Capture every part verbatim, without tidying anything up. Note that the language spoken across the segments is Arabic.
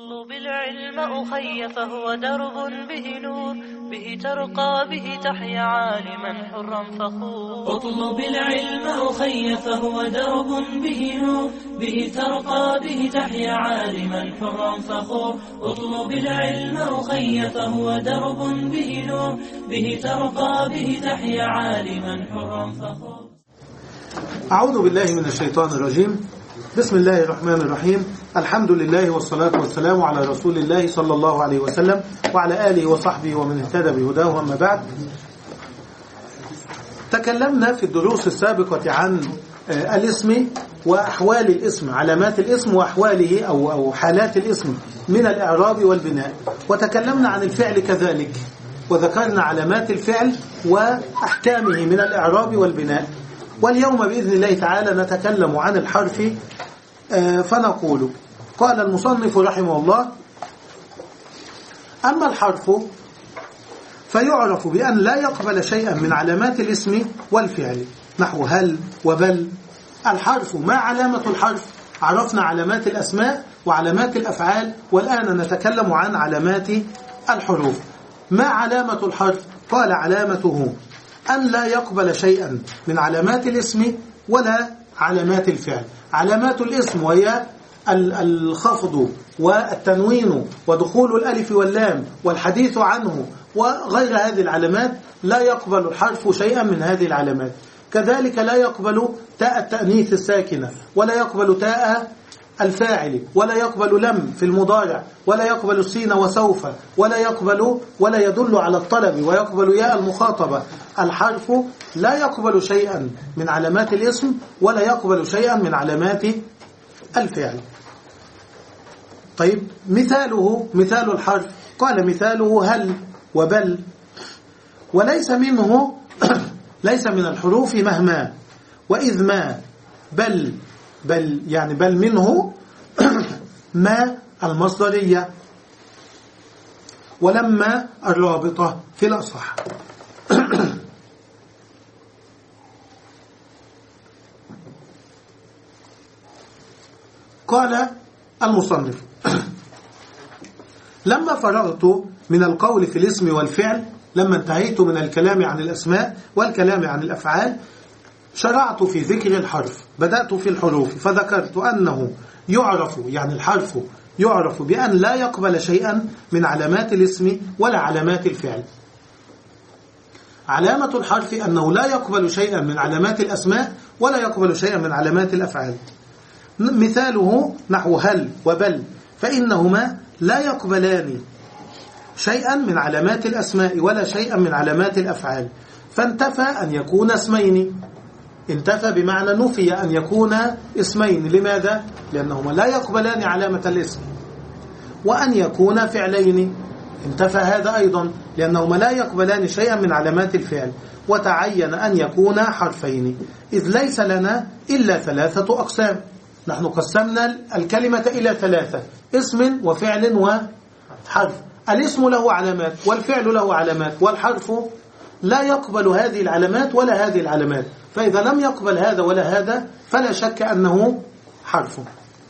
اطلب العلم أخي فهو درب به نور، به ترقى به تحيا عالما حرا فخور. اطلب العلم أخي فهو درب به نور، به ترقى به تحيا عالما حرا فخور. اطلب العلم أخي فهو درب به نور، به ترقى به تحيا عالما حرا فخور. أعوذ بالله من الشيطان الرجيم. بسم الله الرحمن الرحيم. الحمد لله والصلاة والسلام على رسول الله صلى الله عليه وسلم وعلى آله وصحبه ومن اهتدى بهداه. أما بعد، تكلمنا في الدروس السابقة عن الاسم وأحوال الاسم، علامات الاسم وأحواله أو أو حالات الاسم من الإعراب والبناء، وتكلمنا عن الفعل كذلك، وذكرنا علامات الفعل وأحكامه من الإعراب والبناء. واليوم بإذن الله تعالى نتكلم عن الحرف. فنقول: قال المصنف رحمه الله: أما الحرف فيعرف بأن لا يقبل شيئا من علامات الاسم والفعل، نحو هل وبل. الحرف، ما علامة الحرف؟ عرفنا علامات الأسماء وعلامات الأفعال، والآن نتكلم عن علامات الحروف. ما علامة الحرف؟ قال: علامته أن لا يقبل شيئا من علامات الاسم ولا علامات الفعل. علامات الاسم وهي الخفض والتنوين ودخول الألف واللام والحديث عنه وغير هذه العلامات، لا يقبل الحرف شيئا من هذه العلامات. كذلك لا يقبل تاء التأنيث الساكنة، ولا يقبل تاء الفاعل، ولا يقبل لم في المضارع، ولا يقبل السين وسوف، ولا يقبل ولا يدل على الطلب، ويقبل ياء المخاطبة. الحرف لا يقبل شيئا من علامات الاسم ولا يقبل شيئا من علامات الفعل. طيب، مثاله، مثال الحرف، قال: مثاله هل وبل. وليس منه ليس من الحروف مهما وإذ ما بل بل يعني بل منه ما المصدرية ولما الرابطة في الأصح. قال المصنف: لما فرغت من القول في الاسم والفعل، لما انتهيت من الكلام عن الأسماء والكلام عن الأفعال، شرعت في ذكر الحرف. بدأت في الحروف فذكرت أنه يعرف، يعني الحرف يعرف بأن لا يقبل شيئا من علامات الاسم ولا علامات الفعل. علامة الحرف أنه لا يقبل شيئا من علامات الأسماء ولا يقبل شيئا من علامات الأفعال. مثاله نحو هل وبل، فإنهما لا يقبلان شيئا من علامات الأسماء ولا شيئا من علامات الأفعال، فانتفى أن يكون اسمين. انتفى بمعنى نفي أن يكون اسمين. لماذا؟ لأنهما لا يقبلان علامة الاسم. وأن يكون فعلين، انتفى هذا أيضا لأنهما لا يقبلان شيئا من علامات الفعل. وتعين أن يكون حرفين، إذ ليس لنا إلا ثلاثة أقسام. نحن قسمنا الكلمة إلى ثلاثة: اسم وفعل وحرف. الاسم له علامات والفعل له علامات، والحرف لا يقبل هذه العلامات ولا هذه العلامات. فإذا لم يقبل هذا ولا هذا فلا شك أنه حرف.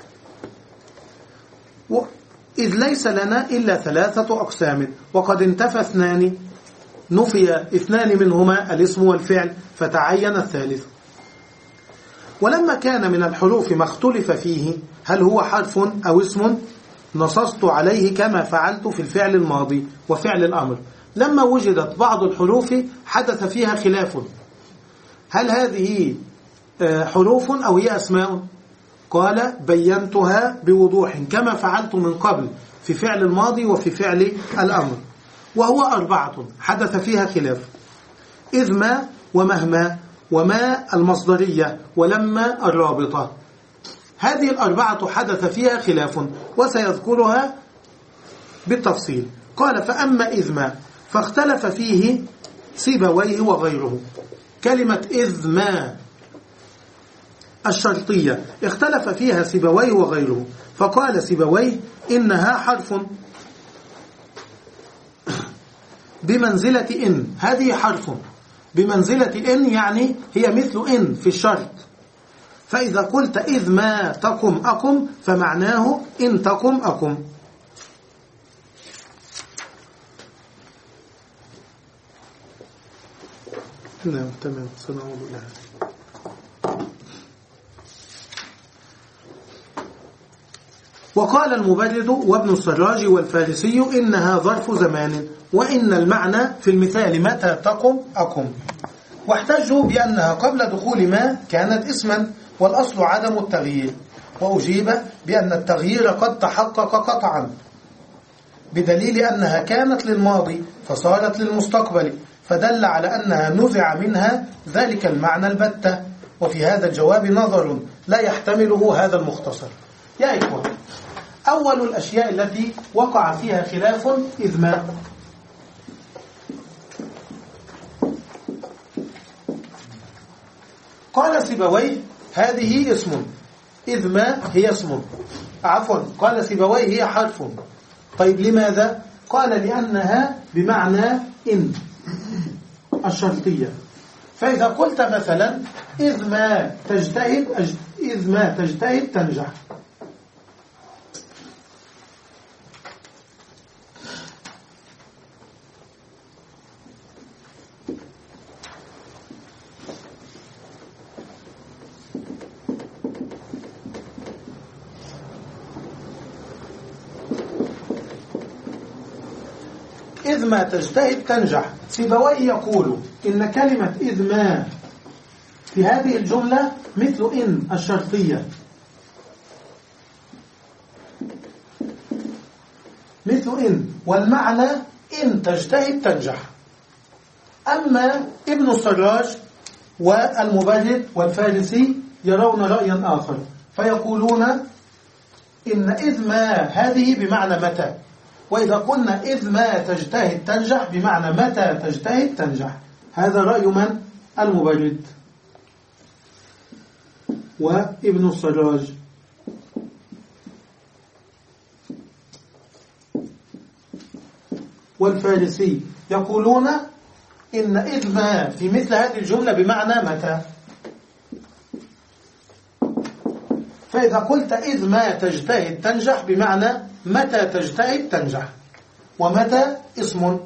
إذ ليس لنا إلا ثلاثة أقسام، وقد انتفى اثنان، نفي اثنان منهما الاسم والفعل، فتعين الثالث. ولما كان من الحروف ما اختلف فيه هل هو حرف أو اسم، نصصت عليه كما فعلت في الفعل الماضي وفعل الأمر. لما وجدت بعض الحروف حدث فيها خلاف، هل هذه حروف أو هي أسماء؟ قال: بينتها بوضوح كما فعلت من قبل في فعل الماضي وفي فعل الأمر، وهو أربعة حدث فيها خلاف: إذ ما ومهما وما المصدرية ولما الرابطة. هذه الأربعة حدث فيها خلاف وسيذكرها بالتفصيل. قال: فأما إذ ما فاختلف فيه سيبويه وغيره. كلمة إذ ما الشرطية اختلف فيها سيبويه وغيره، فقال سيبويه: إنها حرف بمنزلة إن. هذه حرف بمنزلة إن، يعني هي مثل إن في الشرط. فإذا قلت إذ ما تقم أقم فمعناه إن تقم أقم. نعم تمام سنعود لها. وقال المبرد وابن السراج والفارسي إنها ظرف زمان، وإن المعنى في المثال متى تقم أقم. واحتجوا بأنها قبل دخول ما كانت اسما والأصل عدم التغيير، وأجيب بأن التغيير قد تحقق قطعا بدليل أنها كانت للماضي فصارت للمستقبل، فدل على أنها نزع منها ذلك المعنى البتة. وفي هذا الجواب نظر لا يحتمله هذا المختصر. يا إخوة، أول الأشياء التي وقع فيها خلاف إذ ما. قال سيبويه هذه اسم، إذ ما هي اسم، عفوا قال سيبويه هي حرف. طيب لماذا؟ قال لأنها بمعنى إن الشرطية. فإذا قلت مثلا إذ ما تجتهد إذ ما تجتهد تنجح، إذ ما تجتهد تنجح. سيبويه يقول إن كلمة إذ ما في هذه الجملة مثل إن الشرطية، مثل إن، والمعنى إن تجتهد تنجح. أما ابن السراج والمبرد والفارسي يرون رأيا آخر، فيقولون إن إذ ما هذه بمعنى متى، وإذا قلنا إذ ما تجتهد تنجح بمعنى متى تجتهد تنجح. هذا رأي من؟ المبرد وابن السراج. والفارسي يقولون إن إذ ما في مثل هذه الجملة بمعنى متى. فإذا قلت إذ ما تجتهد تنجح بمعنى متى تجتهد تنجح، ومتى اسم،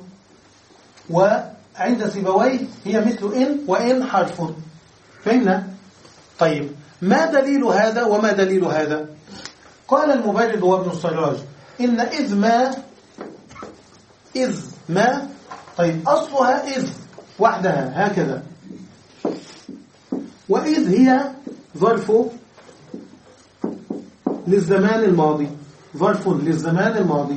وعند سيبويه هي مثل إن، وإن حرف. فهمنا؟ طيب ما دليل هذا وما دليل هذا؟ قال المبرد وابن السراج إن إذ ما إذ ما طيب أصلها إذ وحدها هكذا، وإذ هي ظرف للزمان الماضي، ظرف للزمان الماضي.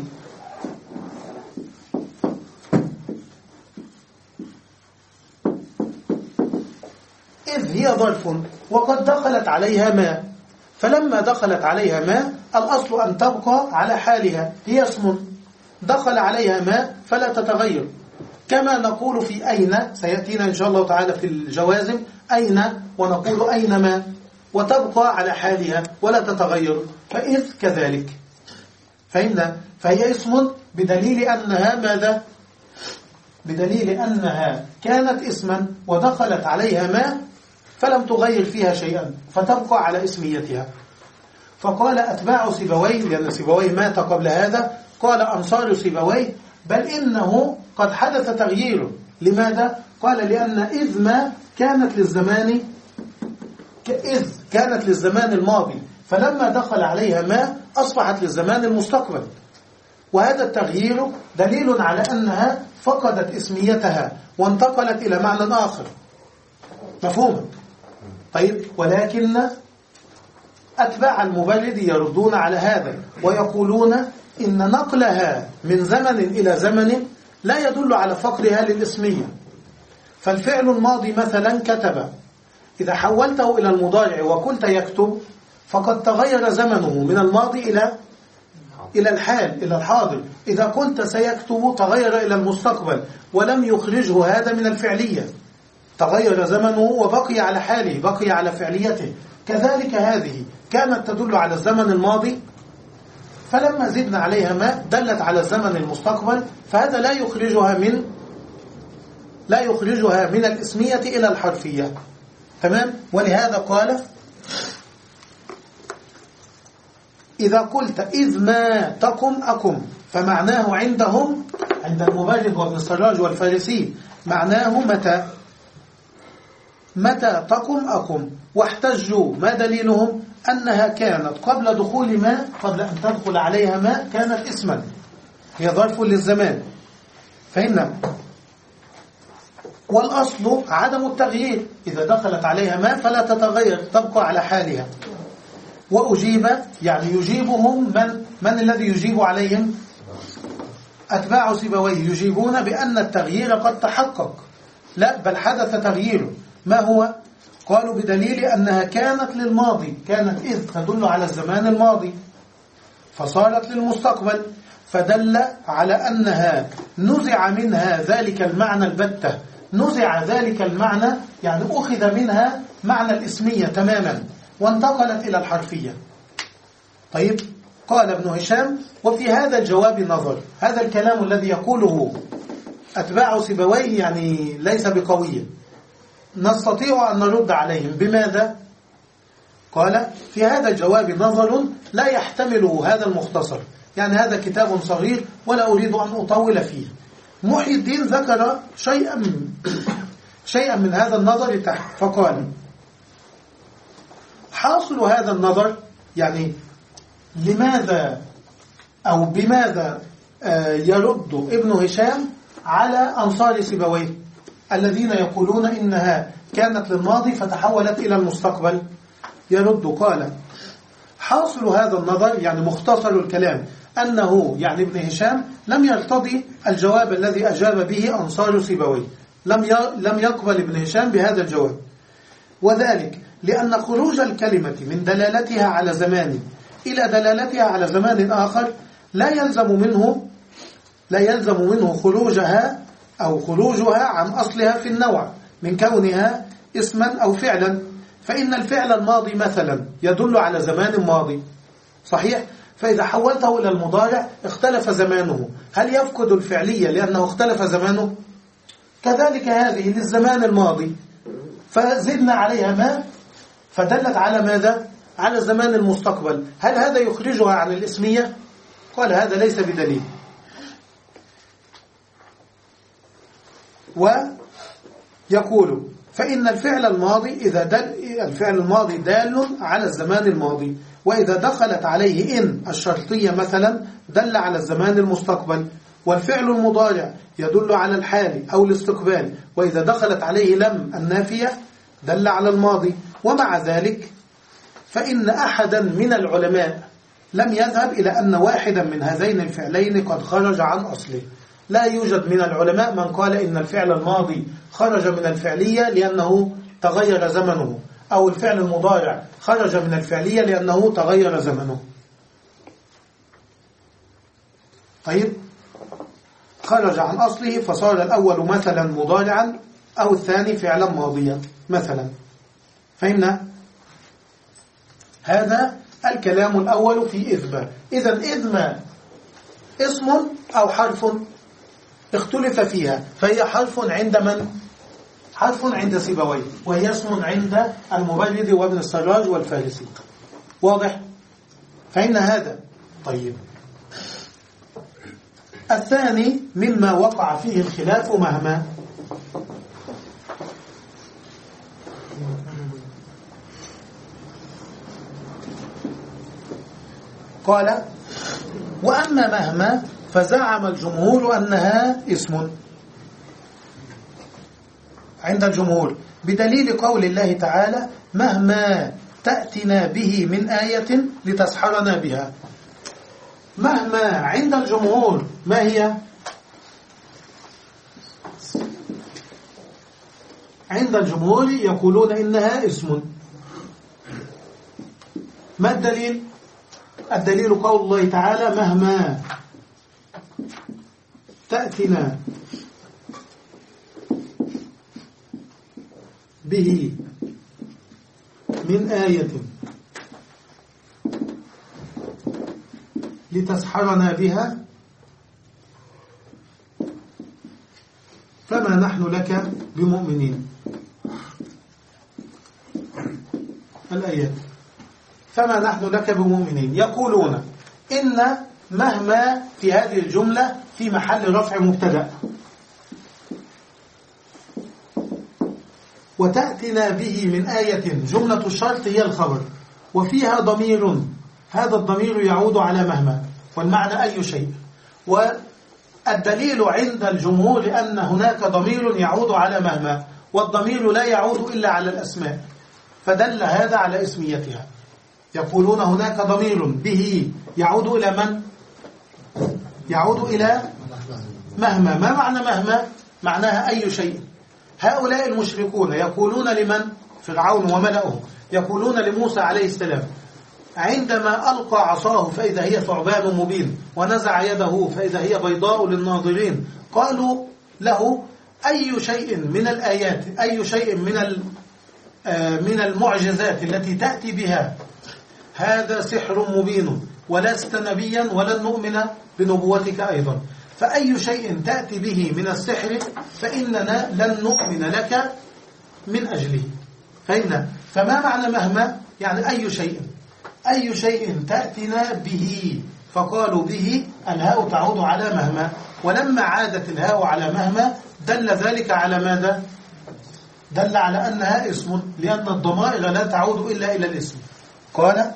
إذ هي ظرف وقد دخلت عليها ما، فلما دخلت عليها ما الأصل أن تبقى على حالها، هي اسم دخل عليها ما فلا تتغير. كما نقول في أين، سيأتينا إن شاء الله تعالى في الجوازم أين، ونقول أين ما، وتبقى على حالها ولا تتغير. فإذ كذلك. فهمنا؟ فهي اسم بدليل أنها ماذا؟ بدليل أنها كانت اسما ودخلت عليها ما فلم تغير فيها شيئا فتبقى على اسميتها. فقال أتباع سيبويه، لأن سيبويه مات قبل هذا، قال أنصار سيبويه بل إنه قد حدث تغيير. لماذا؟ قال لأن إذ ما كانت للزمان إذ كانت للزمان الماضي، فلما دخل عليها ما أصبحت للزمان المستقبل، وهذا التغيير دليل على أنها فقدت اسميتها وانتقلت إلى معنى آخر. مفهوم؟ طيب، ولكن أتباع المبرد يردون على هذا ويقولون إن نقلها من زمن إلى زمن لا يدل على فقدها للإسمية. فالفعل الماضي مثلا كتب، إذا حولته إلى المضارع وقلت يكتب فقد تغير زمنه من الماضي إلى إلى الحال، إلى الحاضر. إذا قلت سيكتب تغير إلى المستقبل ولم يخرجه هذا من الفعلية، تغير زمنه وبقي على حاله، بقي على فعليته. كذلك هذه كانت تدل على الزمن الماضي، فلما زدنا عليها ما دلت على الزمن المستقبل، فهذا لا يخرجها من لا يخرجها من الاسمية إلى الحرفية. تمام؟ ولهذا قال إذا قلت إذ ما تقم أقم، فمعناه عندهم عند المبرد وابن السراج والفارسي معناه متى. متى تقم أقم. واحتجوا، ما دليلهم؟ أنها كانت قبل دخول ما، قبل أن تدخل عليها ما، كانت اسما، هي ظرف للزمان. فإن والأصل عدم التغيير، إذا دخلت عليها ما فلا تتغير، تبقى على حالها. وأجيب يعني يجيبهم من من الذي يجيب عليهم؟ أتباع سيبويه يجيبون بأن التغيير قد تحقق، لا بل حدث تغييره. ما هو؟ قالوا بدليل أنها كانت للماضي، كانت إذ تدل على الزمان الماضي، فصارت للمستقبل، فدل على أنها نزع منها ذلك المعنى البتة، نزع ذلك المعنى يعني أخذ منها معنى الاسمية تماما وانتقلت إلى الحرفية. طيب، قال ابن هشام: وفي هذا الجواب نظر. هذا الكلام الذي يقوله أتباع سيبويه يعني ليس بقوي، نستطيع أن نرد عليهم بماذا؟ قال: في هذا الجواب نظر لا يحتمله هذا المختصر، يعني هذا كتاب صغير ولا أريد أن أطول فيه. محي الدين ذكر شيئا شيئا من هذا النظر تحت، فقال: حاصل هذا النظر، يعني لماذا أو بماذا يرد ابن هشام على أنصار سيبويه الذين يقولون إنها كانت للماضي فتحولت إلى المستقبل؟ يرد قال: حاصل هذا النظر، يعني مختصر الكلام، أنه يعني ابن هشام لم يرتضي الجواب الذي أجاب به أنصار سيبويه، لم لم يقبل ابن هشام بهذا الجواب، وذلك لأن خروج الكلمة من دلالتها على زمان إلى دلالتها على زمان آخر لا يلزم منه لا يلزم منه خروجها أو خروجها عن أصلها في النوع من كونها اسما أو فعلا. فإن الفعل الماضي مثلا يدل على زمان ماضي، صحيح؟ فإذا حولته إلى المضارع اختلف زمانه، هل يفقد الفعلية لأنه اختلف زمانه؟ كذلك هذه للزمان الماضي، فزدنا عليها ما فدلت على ماذا؟ على زمان المستقبل، هل هذا يخرجها عن الاسمية؟ قال: هذا ليس بدليل. ويقول: فإن الفعل الماضي إذا دل الفعل الماضي دال على الزمان الماضي، وإذا دخلت عليه إن الشرطية مثلا دل على الزمان المستقبل، والفعل المضارع يدل على الحال أو الاستقبال، وإذا دخلت عليه لم النافية دل على الماضي. ومع ذلك فإن أحدا من العلماء لم يذهب إلى أن واحدا من هذين الفعلين قد خرج عن أصله. لا يوجد من العلماء من قال إن الفعل الماضي خرج من الفعلية لأنه تغير زمنه، أو الفعل المضارع خرج من الفعلية لأنه تغير زمنه. طيب، خرج عن أصله فصار الأول مثلا مضارعا أو الثاني فعلا ماضيا مثلا. فهمنا؟ هذا الكلام الأول في إذ. إذن إذ ما اسم أو حرف اختلف فيها، فهي حرف عند من؟ حرف عند سيبويه، وهي اسم عند المبرد وابن السراج والفارسي. واضح؟ فإن هذا. طيب، الثاني مما وقع فيه الخلاف مهما قال: وأما مهما فزعم الجمهور أنها اسم عند الجمهور بدليل قول الله تعالى: مهما تأتنا به من آية لتسحرنا بها. مهما عند الجمهور ما هي؟ عند الجمهور يقولون إنها اسم. ما الدليل؟ الدليل قول الله تعالى: مهما تأتنا به من آية لتسحرنا بها فما نحن لك بمؤمنين. الآيات: فما نحن لك بمؤمنين. يقولون إن مهما في هذه الجملة في محل رفع مبتدأ، وتأتنا به من آية، جملة الشرط هي الخبر وفيها ضمير، هذا الضمير يعود على مهما، والمعنى أي شيء. والدليل عند الجمهور أن هناك ضمير يعود على مهما، والضمير لا يعود إلا على الأسماء، فدل هذا على اسميتها. يقولون هناك ضمير به يعود إلى من؟ يعود إلى مهما. ما معنى مهما؟ معناها أي شيء. هؤلاء المشركون يقولون لمن؟ فرعون وملأه، يقولون لموسى عليه السلام عندما ألقى عصاه فإذا هي ثعبان مبين ونزع يده فإذا هي بيضاء للناظرين، قالوا له أي شيء من الآيات، أي شيء من من المعجزات التي تأتي بها هذا سحر مبين، ولست نبيا ولن نؤمن بنبوتك أيضا، فأي شيء تأتي به من السحر فإننا لن نؤمن لك من أجله. فإن فما معنى مهما؟ يعني أي شيء، أي شيء تأتينا به، فقالوا به الهاء تعود على مهما، ولما عادت الهاء على مهما دل ذلك على ماذا؟ دل على أنها اسم، لأن الضمائر لا تعود إلا إلى الاسم. قال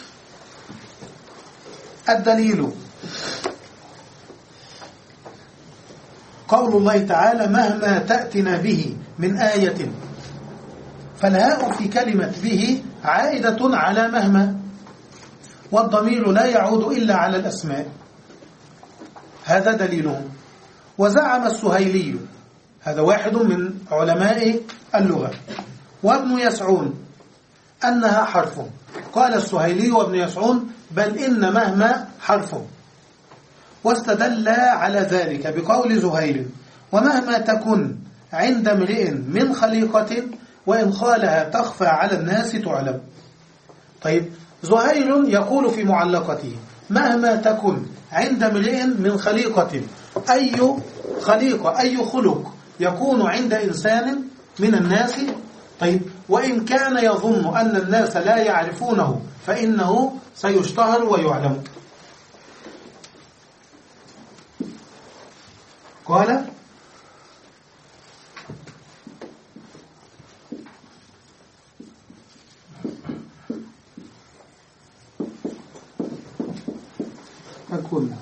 الدليل قول الله تعالى مهما تأتنا به من آية، فالهاء في كلمة به عائدة على مهما، والضمير لا يعود إلا على الأسماء، هذا دليلهم. وزعم السهيلي، هذا واحد من علماء اللغة، وابن يسعون أنها حرف. قال السهيلي وابن يسعون بل إن مهما حرف، واستدل على ذلك بقول زهير ومهما تكن عند امرئ من خليقة وإن خالها تخفى على الناس تعلم. طيب زهير يقول في معلقته مهما تكن عند امرئ من خليقة، أي خليقة أي خلق يكون عند إنسان من الناس. طيب وإن كان يظن أن الناس لا يعرفونه فإنه سيشتهر ويعلم. قال أكون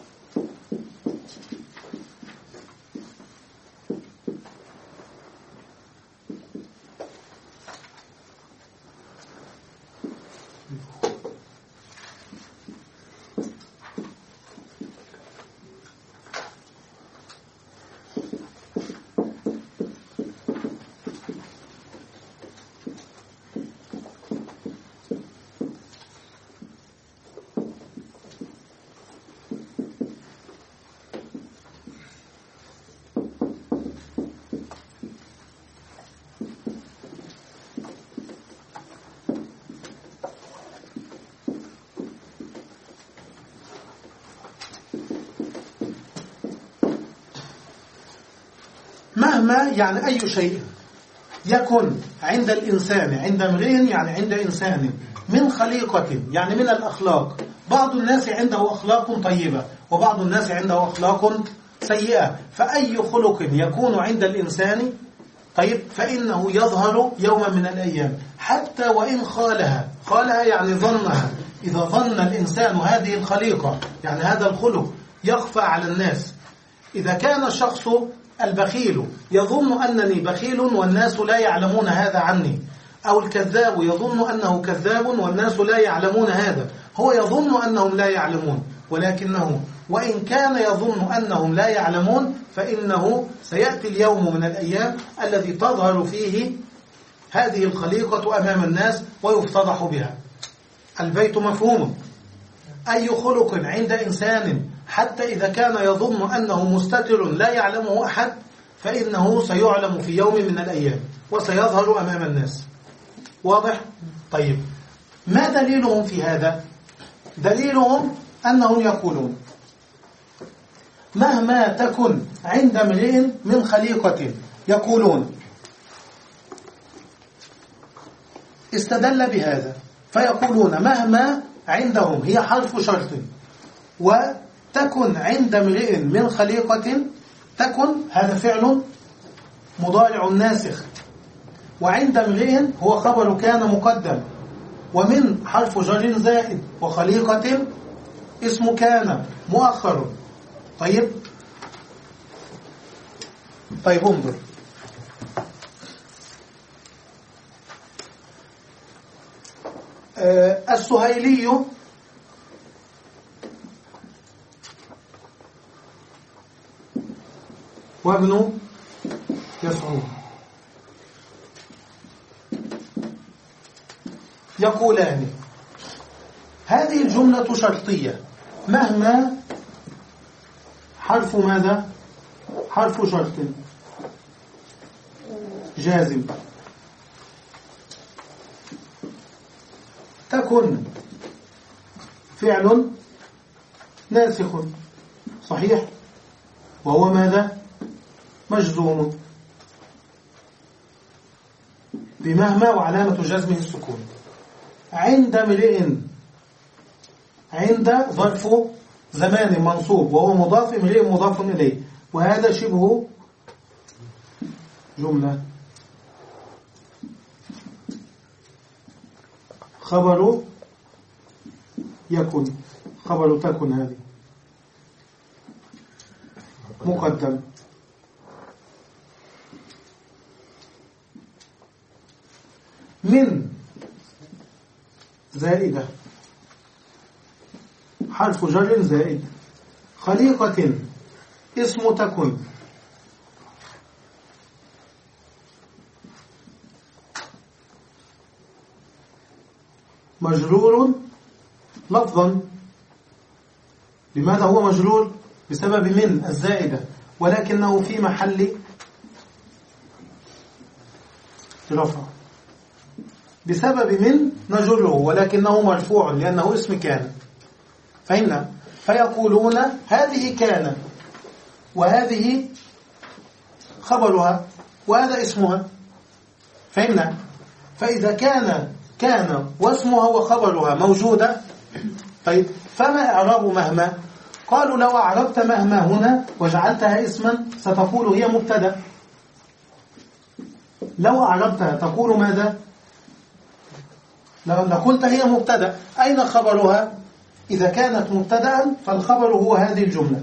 مهما يعني أي شيء يكن عند الإنسان، عند امرئ يعني عند إنسان من خليقة يعني من الأخلاق. بعض الناس عنده أخلاق طيبة وبعض الناس عنده أخلاق سيئة، فأي خلق يكون عند الإنسان طيب فإنه يظهر يوما من الأيام، حتى وإن خالها، خالها يعني ظنها. إذا ظن الإنسان هذه الخليقة يعني هذا الخلق يخفى على الناس، إذا كان الشخص البخيل يظن أنني بخيل والناس لا يعلمون هذا عني، أو الكذاب يظن أنه كذاب والناس لا يعلمون هذا، هو يظن أنهم لا يعلمون، ولكنه وإن كان يظن أنهم لا يعلمون فإنه سيأتي اليوم من الأيام الذي تظهر فيه هذه الخليقة أمام الناس ويفتضح بها. البيت مفهوم. أي خلق عند إنسان حتى إذا كان يظن أنه مستتر لا يعلمه أحد فإنه سيعلم في يوم من الأيام وسيظهر أمام الناس. واضح؟ طيب ما دليلهم في هذا؟ دليلهم أنهم يقولون مهما تكن عند امرئ من خليقة، يقولون استدل بهذا فيقولون مهما عندهم هي حرف شرط، وتكن عند امرئ من خليقة، تكن هذا فعل مضارع ناسخ، وعند امرئ هو خبر كان مقدم، ومن حرف جر زائد، وخليقة اسم كان مؤخر. طيب طيب انظر، آه السهيلي وابن يسعود يقولان هذه الجملة شرطية مهما حرف ماذا؟ حرف شرط جازم تكن فعل ناسخ صحيح، وهو ماذا؟ مجزوم بمهما وعلامة جزمه السكون. عند امرئ، عند ظرف زمان منصوب وهو مضاف، امرئ مضاف إليه، وهذا شبه جملة. خبر يكن، خبر تكن هذه مقدم. من زائدة حرف جر زائد، خليقة اسم تكن، مجرور لفظا. لماذا هو مجرور؟ بسبب من الزائدة، ولكنه في محل رفع. بسبب من نجره، ولكنه مرفوع لأنه اسم كان. فهمنا؟ فيقولون هذه كان، وهذه خبرها، وهذا اسمها. فهمنا؟ فإذا كان كان واسمها وخبرها موجودة، طيب فما إعراب مهما؟ قالوا لو أعربت مهما هنا وجعلتها اسما ستقول هي مبتدأ. لو أعربتها تقول ماذا؟ لو قلت هي مبتدأ، أين خبرها؟ إذا كانت مبتدأ فالخبر هو هذه الجملة،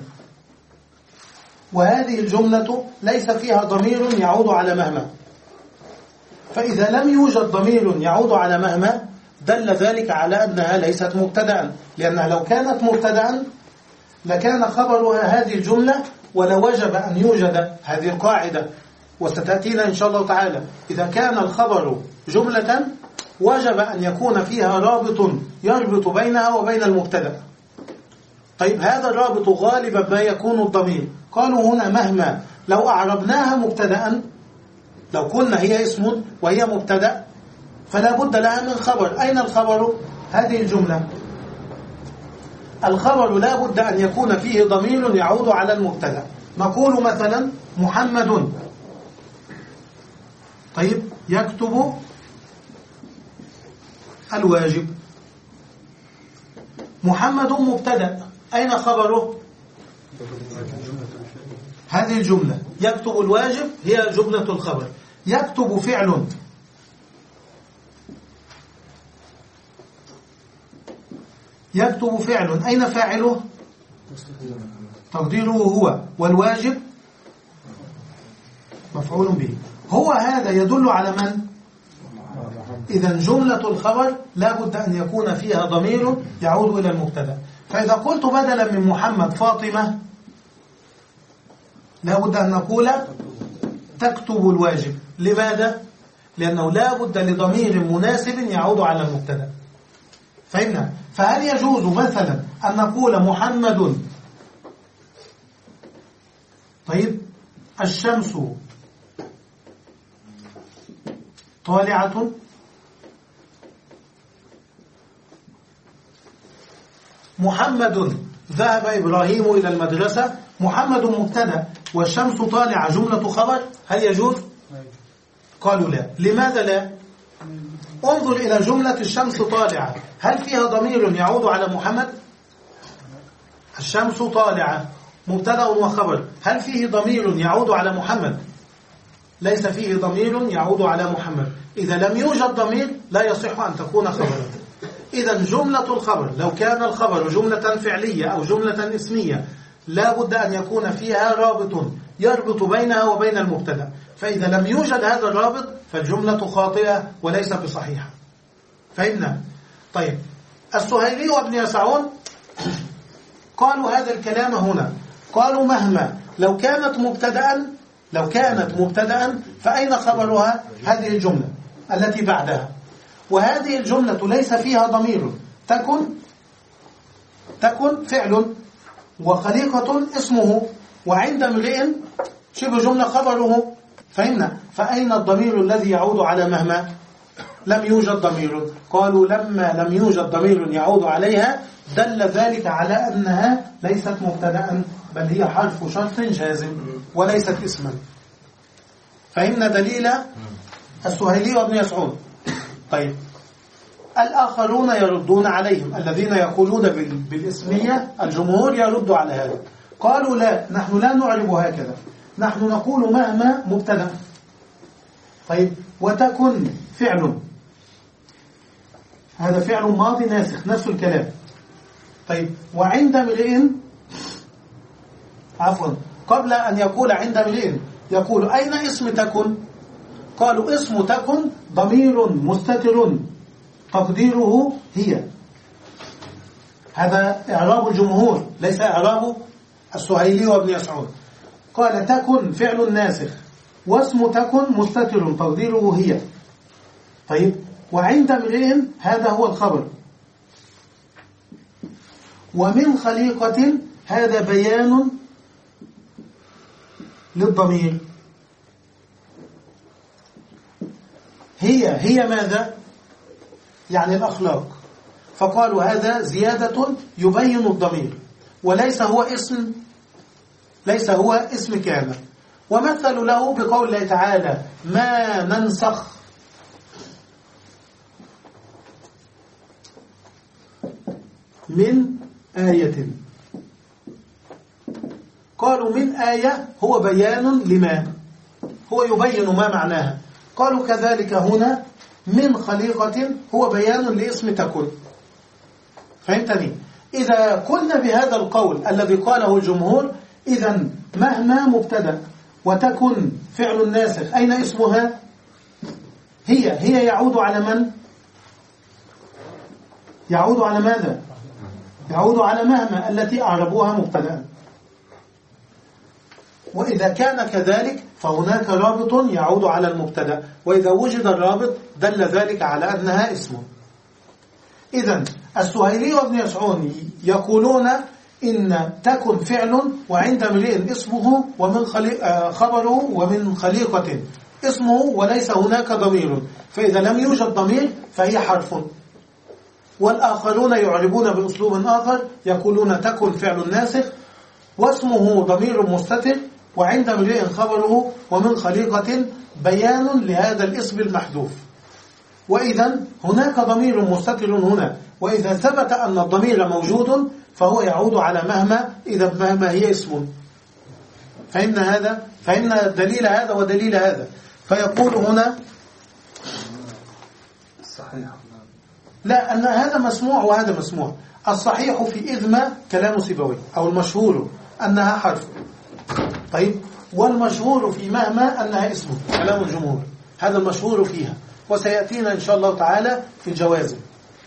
وهذه الجملة ليس فيها ضمير يعود على مهما. فإذا لم يوجد ضمير يعود على مهما دل ذلك على أنها ليست مبتدأ، لأنها لو كانت مبتدأ لكان خبرها هذه الجملة، ولوجب أن يوجد هذه القاعدة وستأتينا إن شاء الله تعالى. إذا كان الخبر جملة وجب أن يكون فيها رابط يربط بينها وبين المبتدأ. طيب هذا الرابط غالبا ما يكون الضمير. قالوا هنا مهما لو أعربناها مبتدأ، لو قلنا هي اسم وهي مبتدأ فلا بد لها من خبر. أين الخبر؟ هذه الجملة. الخبر لا بد أن يكون فيه ضمير يعود على المبتدأ. نقول مثلا محمد، طيب يكتب الواجب. محمد مبتدأ، أين خبره؟ هذه الجملة. يكتب الواجب هي جملة الخبر. يكتب فعل، يكتب فعل، أين فاعله؟ تقديره هو، والواجب مفعول به. هو هذا يدل على من؟ إذن جملة الخبر لا بد أن يكون فيها ضمير يعود إلى المبتدأ. فإذا قلت بدلا من محمد فاطمة لا بد أن نقول تكتب الواجب. لماذا؟ لأنه لا بد لضمير مناسب يعود على المبتدأ. فهمنا؟ فهل يجوز مثلا أن نقول محمد طيب الشمس طالعة، محمد ذهب إبراهيم إلى المدرسة، محمد مبتدأ والشمس طالعة جملة خبر، هل يجوز؟ قالوا لا. لماذا لا؟ انظر إلى جملة الشمس طالعة، هل فيها ضمير يعود على محمد؟ الشمس طالعة مبتدأ وخبر، هل فيه ضمير يعود على محمد؟ ليس فيه ضمير يعود على محمد. إذا لم يوجد ضمير لا يصح أن تكون خبرا. إذا جملة الخبر لو كان الخبر جملة فعلية أو جملة اسمية لا بد أن يكون فيها رابط يربط بينها وبين المبتدأ، فإذا لم يوجد هذا الرابط فالجملة خاطئة وليس بصحيحة. فهمنا؟ طيب، السهيلي وابن يسعون قالوا هذا الكلام هنا، قالوا مهما لو كانت مبتدأ لو كانت مبتدأ فأين خبرها؟ هذه الجملة التي بعدها، وهذه الجملة ليس فيها ضمير، تكن تكن فعل وخليقة اسمه وعند امرئ شبه جملة خبره. فهمنا؟ فأين الضمير الذي يعود على مهما؟ لم يوجد ضمير. قالوا لما لم يوجد ضمير يعود عليها دل ذلك على أنها ليست مبتدأ بل هي حرف شرط جازم وليست اسما. فهمنا دليل السهيلي وابن يسعود. طيب، الآخرون يردون عليهم الذين يقولون بالاسمية، الجمهور يرد على هذا، قالوا لا، نحن لا نعرب هكذا، نحن نقول مهما مبتدأ. طيب، وتكن فعل، هذا فعل ماضي ناسخ نفس الكلام. طيب، وعند امرئ، عفوا قبل أن يقول عند امرئ يقول أين اسم تكن؟ قالوا اسم تكن ضمير مستتر تقديره هي. هذا إعراب الجمهور ليس إعراب السهيلي وابن يسعود. قال تكن فعل ناسخ واسم تكن مستتر تقديره هي. طيب، وعند امرئ هذا هو الخبر. ومن خليقة هذا بيان للضمير. هي هي ماذا؟ يعني الأخلاق. فقالوا هذا زيادة يبين الضمير وليس هو اسم ليس هو اسم كامل. ومثلوا له بقول الله تعالى ما ننسخ من آية. قالوا من آية هو بيان لما هو يبين ما معناها. قالوا كذلك هنا من خليقة هو بيان لاسم تكن. فهمتني؟ إذا قلنا بهذا القول الذي قاله الجمهور إذن مهما مبتدأ وتكن فعل ناسخ أين اسمها؟ هي هي يعود على من؟ يعود على ماذا؟ يعود على مهما التي أعربوها مبتدأ. وإذا كان كذلك فهناك رابط يعود على المبتدأ، وإذا وجد الرابط دل ذلك على أنها اسم. إذن السهيلي وابن يسعون يقولون إن تكن فعل وعند امرئ اسمه ومن خبره ومن خليقة اسمه وليس هناك ضمير، فإذا لم يوجد ضمير فهي حرف. والآخرون يعربون بأسلوب آخر يقولون تكن فعل ناسخ واسمه ضمير مستتر وعند امرئ خبره ومن خليقة بيان لهذا الاسم المحذوف. وإذا هناك ضمير مستتر هنا، وإذا ثبت أن الضمير موجود فهو يعود على مهما، إذا مهما هي اسم. فهمنا هذا؟ فهمنا دليل هذا ودليل هذا. فيقول هنا صحيح لا، أن هذا مسموع وهذا مسموع. الصحيح في إذما كلام سيبوي أو المشهور أنها حرف. طيب، والمشهور في مهما أنها اسم كلام الجمهور، هذا المشهور فيها، وسيأتينا إن شاء الله تعالى في الجوازم.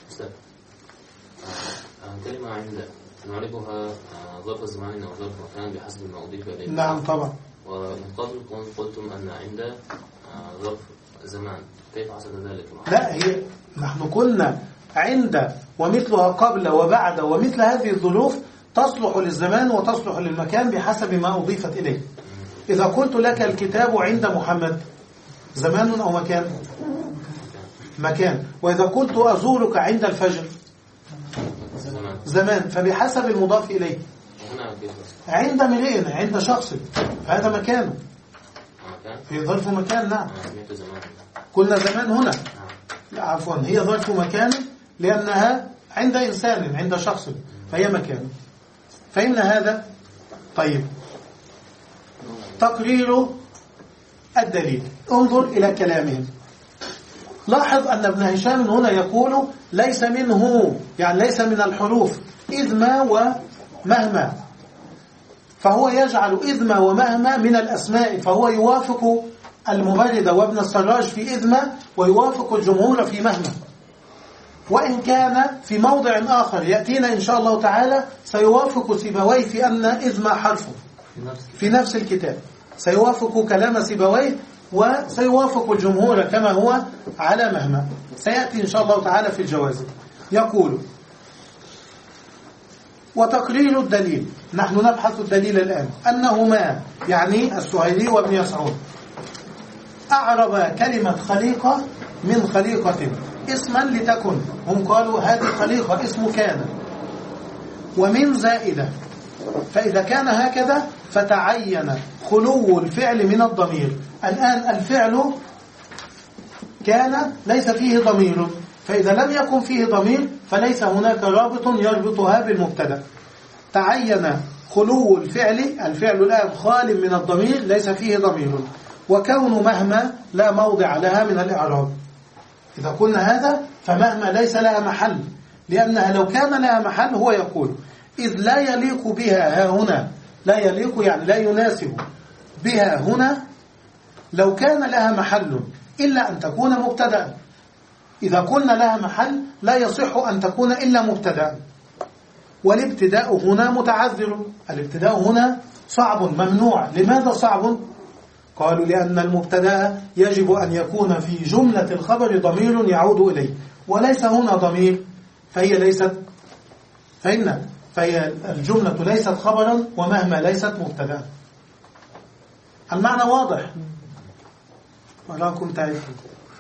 كلمة عند نعرفها ظرف زمان أو ظرف مكان بحسب ما أضيف إليه. نعم طبعا. ومن قبل قلتم أن عند ظرف زمان، كيف حصل ذلك؟ لا، هي نحن قلنا عند ومثلها قبل وبعد ومثل هذه الظروف تصلح للزمان وتصلح للمكان بحسب ما أضيفت إليه. إذا قلت لك الكتاب عند محمد زمان أو مكان؟ مكان. وإذا قلت أزورك عند الفجر زمان, زمان. فبحسب المضاف إليه. عند امرئ عند شخص فهذا مكانه في ظرف مكان. نعم قلنا زمان هنا، لا عفوا هي ظرف مكان لأنها عند إنسان عند شخص فهي مكانه. فإن هذا طيب. تقرير الدليل. انظر إلى كلامهم. لاحظ أن ابن هشام هنا يقول ليس منه، يعني ليس من الحروف إذ ما ومهما، فهو يجعل إذ ما ومهما من الأسماء، فهو يوافق المبرد وابن السراج في إذ ما ويوافق الجمهور في مهما، وإن كان في موضع آخر يأتينا إن شاء الله تعالى سيوافق سيبويه في أن إذ ما حرفه في نفس الكتاب، سيوافق كلام سيبويه وسيوافق الجمهور كما هو على مهما، سيأتي إن شاء الله تعالى في الجوازم. يقول وتقرير الدليل، نحن نبحث الدليل الآن، أنهما يعني السهيلي وابن يسعود أعرب كلمة خليقة من خليقة اسما لتكن، هم قالوا هذه خليقة اسم كان، ومن زائدة، فإذا كان هكذا فتعين خلو الفعل من الضمير. الآن الفعل كان ليس فيه ضمير، فإذا لم يكن فيه ضمير فليس هناك رابط يربطها بالمبتدا. تعين خلو الفعل، الفعل الآن خال من الضمير ليس فيه ضمير، وكون مهما لا موضع لها من الإعراب. إذا قلنا هذا فمهما ليس لها محل، لأنها لو كان لها محل هو يقول إذ لا يليق بها ها هنا، لا يليق يعني لا يناسب بها هنا لو كان لها محل إلا أن تكون مبتدأ. إذا قلنا لها محل لا يصح أن تكون إلا مبتدأ، والابتداء هنا متعذر، الابتداء هنا صعب ممنوع. لماذا صعب؟ قالوا لأن المبتدأ يجب أن يكون في جملة الخبر ضمير يعود إليه، وليس هنا ضمير، فهي ليست فإن فهي الجملة ليست خبرا ومهما ليست مبتدأ. المعنى واضح وراكم تعرفون.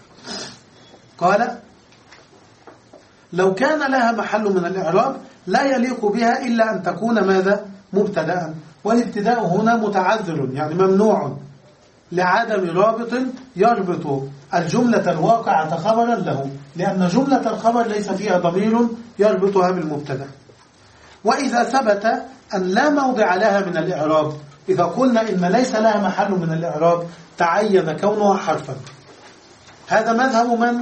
قال لو كان لها محل من الإعراب لا يليق بها إلا أن تكون ماذا؟ مبتدأ، والابتداء هنا متعذر يعني ممنوع لعدم رابط يربط الجملة الواقعة خبرا له، لأن جملة الخبر ليس فيها ضمير يربطها بالمبتدأ. وإذا ثبت أن لا موضع لها من الإعراب، إذا قلنا إن ليس لها محل من الإعراب تعين كونها حرفا. هذا مذهب من؟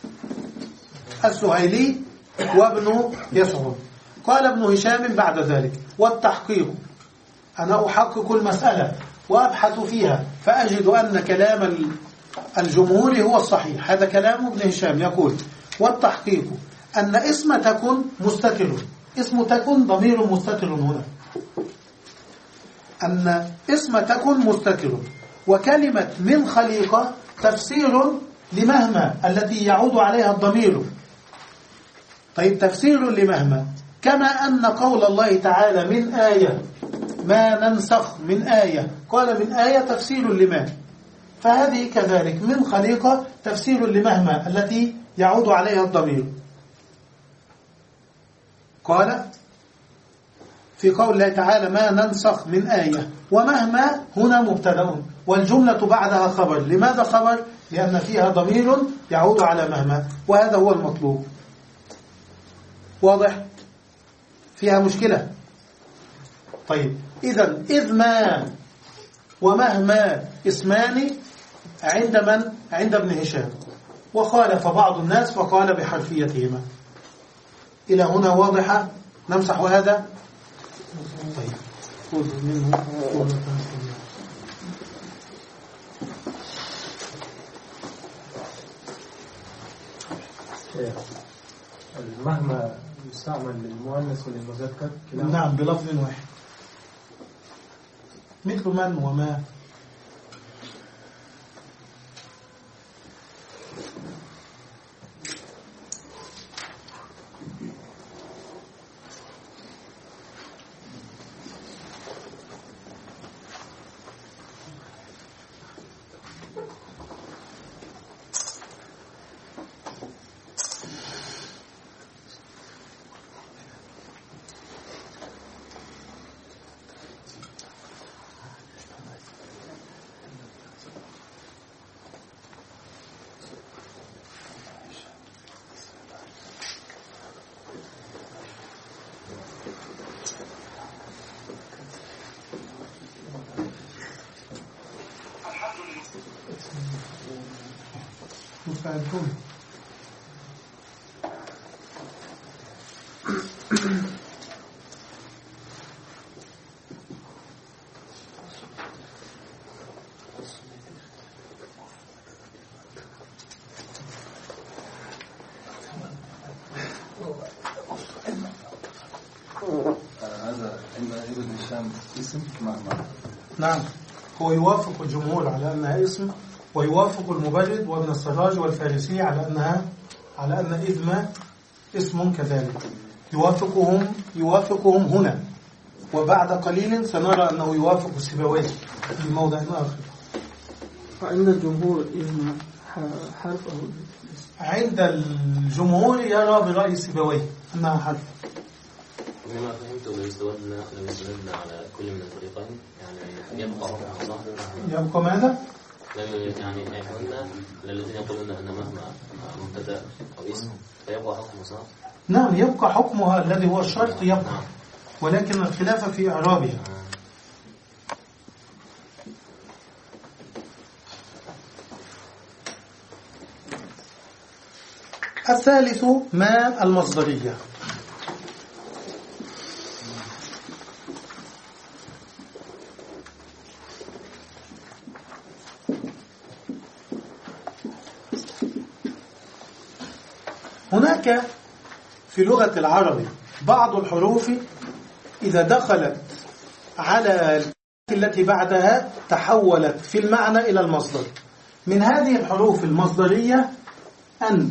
السهيلي وابن يسعود. قال ابن هشام بعد ذلك والتحقيق، أنا أحقق المسألة وأبحث فيها فأجد أن كلام الجمهور هو الصحيح. هذا كلام ابن هشام يقول والتحقيق أن اسم تكن مستتر، اسم تكن ضمير مستتر هنا، أن اسم تكن مستتر، وكلمة من خليقة تفسير لمهما التي يعود عليها الضمير. طيب تفسير لمهما، كما أن قول الله تعالى من آية ما ننسخ من آية، قال من آية تفسير لما، فهذه كذلك من خليقة تفسير لمهما التي يعود عليها الضمير. قال في قول الله تعالى ما ننسخ من آية، ومهما هنا مبتدأ والجملة بعدها خبر. لماذا خبر؟ لأن فيها ضمير يعود على مهما، وهذا هو المطلوب. واضح؟ فيها مشكلة؟ طيب إذن إذ ما ومهما اسمان عند من؟ عند ابن هشام، وخالف بعض الناس فقال بحرفيتهما. إلى هنا واضحة؟ نمسح هذا. طيب خذ منه مهما يستعمل للمؤنث وللمذكر؟ نعم بلفظ واحد، مثل من وما. سألتم. هذا عند ابن هشام اسم مهما. نعم، هو يوافق الجمهور على أنها اسم، ويوافق المبرد وابن السراج والفارسي على أنها على أن إذما اسم كذلك. يوافقهم يوافقهم هنا، وبعد قليل سنرى أنه يوافق السيبويه في موضع آخر. عند الجمهور إذن حرف أو عند الجمهور يرى برأي السيبويه أنها حرف. مما فهمت لو استودنا لو استودنا على كل من الفريقين يعني يبقى حكم ظاهر. يبقى ماذا؟ يعني احنا الذين يقولون أن مهما مبتدأ أو اسم فيبقى حكم ظاهر. نعم، يبقى حكمها الذي هو الشرط يبقى، ولكن الخلاف في إعرابها. الثالث ما المصدرية. هناك في لغة العرب بعض الحروف إذا دخلت على التي بعدها تحولت في المعنى إلى المصدر. من هذه الحروف المصدرية أن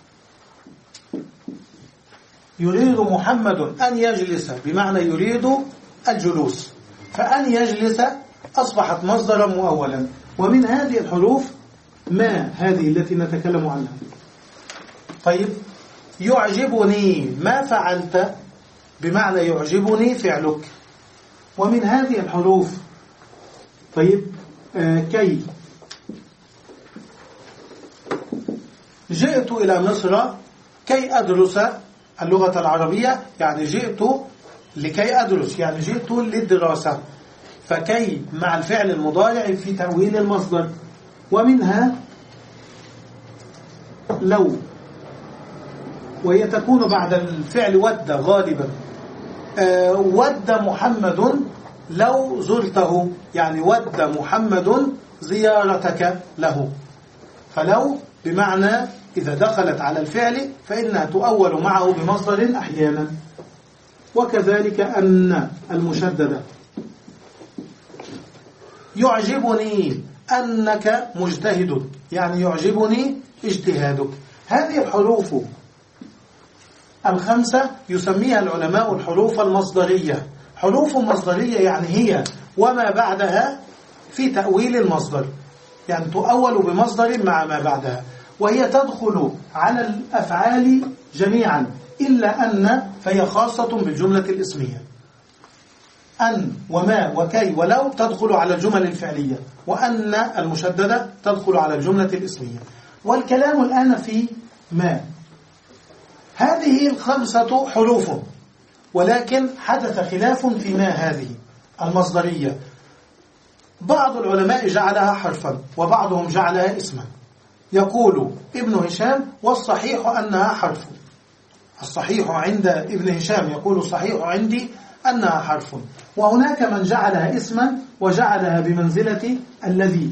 يريد محمد أن يجلس، بمعنى يريد الجلوس، فأن يجلس أصبحت مصدرا مؤولا. ومن هذه الحروف ما هذه التي نتكلم عنها. طيب، يعجبني ما فعلت، بمعنى يعجبني فعلك. ومن هذه الحروف طيب آه كي، جئت إلى مصر كي أدرس اللغة العربية، يعني جئت لكي أدرس، يعني جئت للدراسة، فكي مع الفعل المضارع في تأويل المصدر. ومنها لو، وهي تكون بعد الفعل ود غالبا. أه ود محمد لو زرته، يعني ود محمد زيارتك له. فلو بمعنى إذا دخلت على الفعل فإنها تؤول معه بمصدر أحيانا. وكذلك أن المشددة، يعجبني أنك مجتهد، يعني يعجبني اجتهادك. هذه الحروف الخمسة يسميها العلماء الحروف المصدرية. حروف مصدرية يعني هي وما بعدها في تأويل المصدر، يعني تؤول بمصدر مع ما بعدها، وهي تدخل على الأفعال جميعا إلا أن، فهي خاصة بالجملة الإسمية. أن وما وكي ولو تدخل على الجمل الفعلية، وأن المشددة تدخل على الجملة الإسمية. والكلام الآن في ما. هذه الخمسة حروف، ولكن حدث خلاف في ما هذه المصدرية. بعض العلماء جعلها حرفا وبعضهم جعلها اسما. يقول ابن هشام والصحيح أنها حرف. الصحيح عند ابن هشام يقول الصحيح عندي أنها حرف. وهناك من جعلها اسما وجعلها بمنزلة الذي.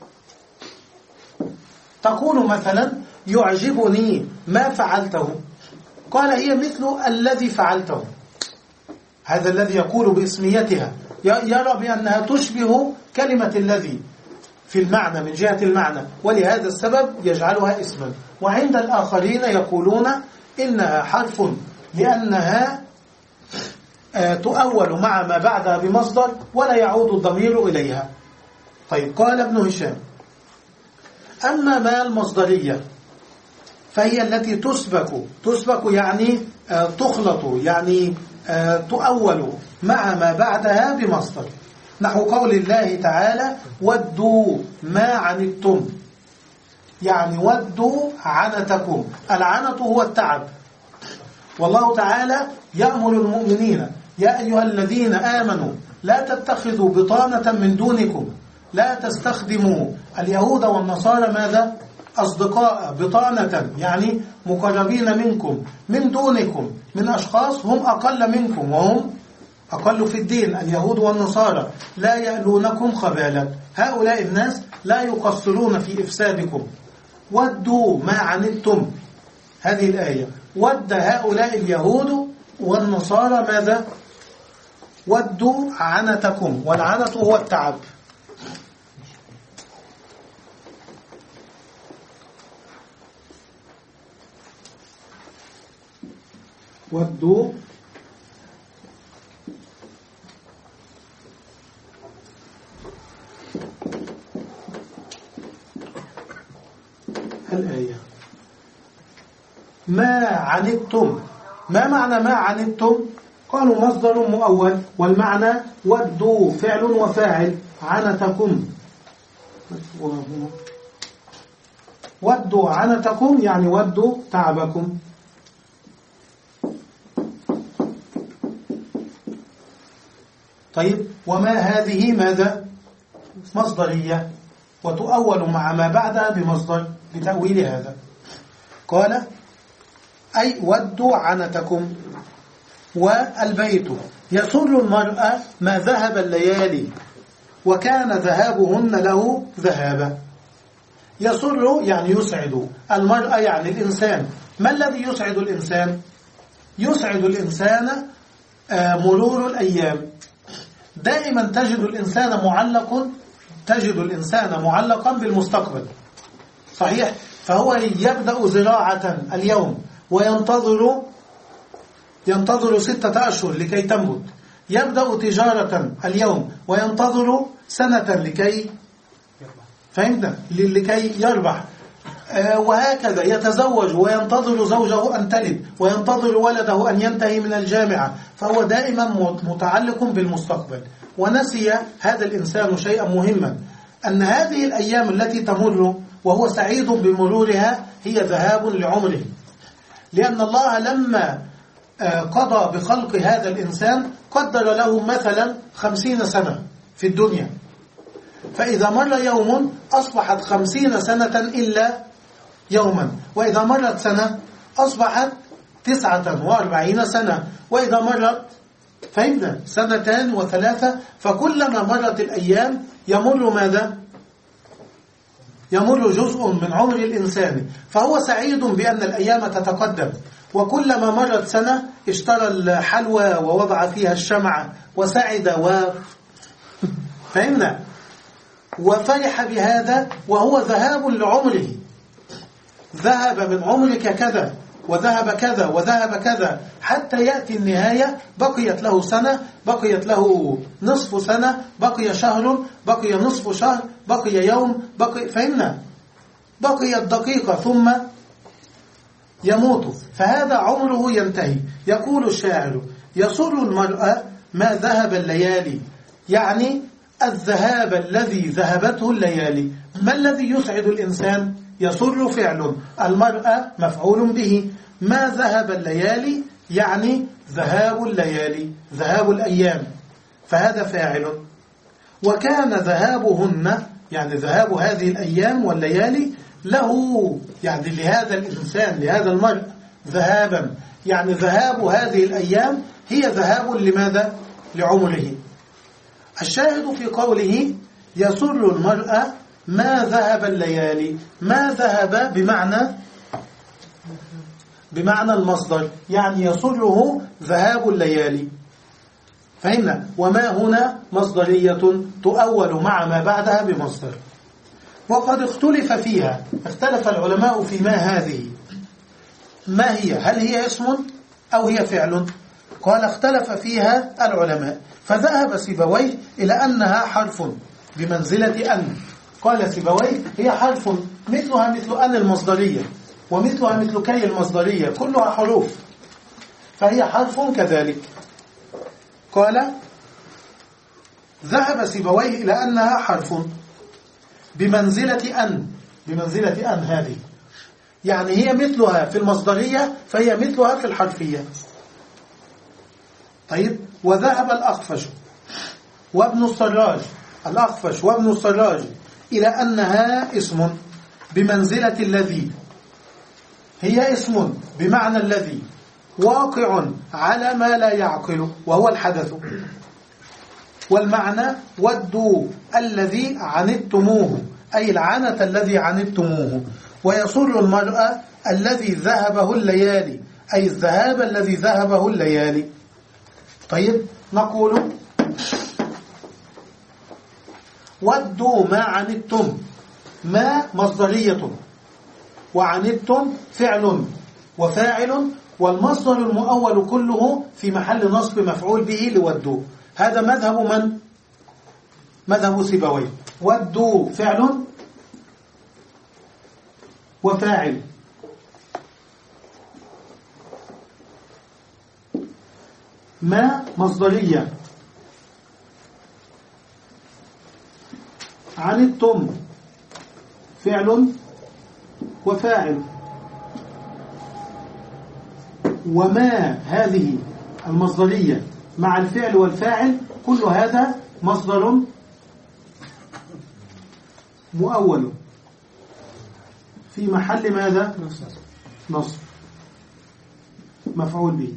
تقول مثلا يعجبني ما فعلته، قال هي مثل الذي فعلته. هذا الذي يقول باسميتها يرى بأنها تشبه كلمة الذي في المعنى من جهة المعنى، ولهذا السبب يجعلها اسما. وعند الآخرين يقولون إنها حرف لأنها تؤول مع ما بعدها بمصدر ولا يعود الضمير إليها. طيب، قال ابن هشام أما ما المصدرية فهي التي تسبك تسبك يعني تخلط، يعني تؤول مع ما بعدها بمصدر، نحو قول الله تعالى ودوا ما عنتم، يعني ودوا عنتكم. العنت هو التعب. والله تعالى يأمر المؤمنين يا أيها الذين آمنوا لا تتخذوا بطانة من دونكم، لا تستخدموا اليهود والنصارى ماذا؟ أصدقاء بطانة يعني مقربين منكم من دونكم من أشخاص هم أقل منكم وهم أقل في الدين، اليهود والنصارى لا يألونكم خبالا. هؤلاء الناس لا يقصرون في إفسادكم. ودوا ما عنتم، هذه الآية. ود هؤلاء اليهود والنصارى ماذا؟ ودوا عنتكم، والعنت هو التعب. ودوا الآية. ما عنتم، ما معنى ما عنتم؟ قالوا مصدر مؤول، والمعنى ودوا فعل وفاعل، عنتكم ودوا عنتكم يعني ودوا تعبكم. طيب، وما هذه ماذا؟ مصدرية، وتؤول مع ما بعدها بمصدر بتأويل هذا. قال أي ودوا عنتكم. والبيت يسر المرأة ما ذهب الليالي وكان ذهابهن له ذهابا. يسر يعني يسعد المرأة يعني الإنسان. ما الذي يسعد الإنسان؟ يسعد الإنسان مرور الأيام. دائما تجد الإنسان معلق تجد الإنسان معلقا بالمستقبل، صحيح؟ فهو يبدأ زراعة اليوم وينتظر ينتظر ستة أشهر لكي تنبت، يبدأ تجارة اليوم وينتظر سنة لكي فهمنا لكي يربح، وهكذا يتزوج وينتظر زوجه أن تلد وينتظر ولده أن ينتهي من الجامعة. فهو دائما متعلق بالمستقبل. ونسي هذا الإنسان شيئا مهما، أن هذه الأيام التي تمر وهو سعيد بمرورها هي ذهاب لعمره، لأن الله لما قضى بخلق هذا الإنسان قدر له مثلا خمسين سنة في الدنيا، فإذا مر يوم أصبحت خمسين سنة إلا يوما، وإذا مرت سنة أصبحت تسعة وأربعين سنة، وإذا مرت فهمنا سنتان وثلاثة. فكلما مرت الأيام يمر ماذا؟ يمر جزء من عمر الإنسان، فهو سعيد بأن الأيام تتقدم. وكلما مرت سنة اشترى الحلوى ووضع فيها الشمعة وسعد و فهمنا وفرح بهذا، وهو ذهاب لعمره. ذهب من عمرك كذا وذهب كذا وذهب كذا حتى يأتي النهاية، بقيت له سنة، بقيت له نصف سنة، بقي شهر، بقي نصف شهر، بقي يوم، بقي فهمنا بقيت دقيقة ثم يموت، فهذا عمره ينتهي. يقول الشاعر يسر المرأة ما ذهب الليالي، يعني الذهاب الذي ذهبته الليالي. ما الذي يسعد الإنسان؟ يسر فعل، المرأة مفعول به، ما ذهب الليالي يعني ذهاب الليالي، ذهاب الأيام، فهذا فاعل. وكان ذهابهن يعني ذهاب هذه الأيام والليالي له يعني لهذا الإنسان لهذا المرء ذهابا، يعني ذهاب هذه الأيام هي ذهاب لماذا؟ لعمره. الشاهد في قوله يسر المرأة ما ذهب الليالي، ما ذهب بمعنى بمعنى المصدر، يعني يسره ذهاب الليالي، فهمنا. وما هنا مصدرية تؤول مع ما بعدها بمصدر. وقد اختلف فيها، اختلف العلماء في ما هذه، ما هي؟ هل هي اسم أو هي فعل؟ قال اختلف فيها العلماء، فذهب سيبويه إلى أنها حرف بمنزلة أن. قال سيبويه هي حرف مثلها مثل أن المصدرية، ومثلها مثل كي المصدرية، كلها حروف، فهي حرف كذلك. قال ذهب سيبويه إلى أنها حرف بمنزلة أن، بمنزلة أن هذه، يعني هي مثلها في المصدرية فهي مثلها في الحرفية. طيب، وذهب الأخفش وابن السراج، الأخفش وابن السراج إلى أنها اسم، بمنزلة الذي، هي اسم بمعنى الذي واقع على ما لا يعقل وهو الحدث. والمعنى ودوا الذي عنتموه، أي العنة الذي عنتموه. ويسر المرأة الذي ذهبه الليالي، أي الذهاب الذي ذهبه الليالي. طيب نقول ودوا ما عنتم، ما مصدرية وعنتم فعل وفاعل، والمصدر المؤول كله في محل نصب مفعول به لودوا. هذا مذهب من؟ مذهب سيبويه. ودوا فعل وفاعل، ما مصدرية، عنتم فعل وفاعل، وما هذه المصدرية مع الفعل والفاعل كل هذا مصدر مؤول في محل ماذا؟ نصب مفعول به.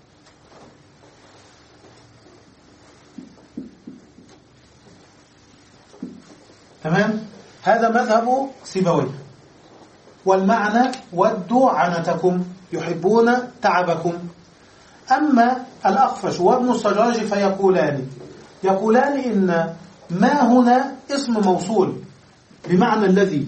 تمام؟ هذا مذهب سيبويه. والمعنى ودوا عنتكم، يحبون تعبكم. أما الأخفش وابن السراج فيقولان يقولان إن ما هنا اسم موصول بمعنى الذي،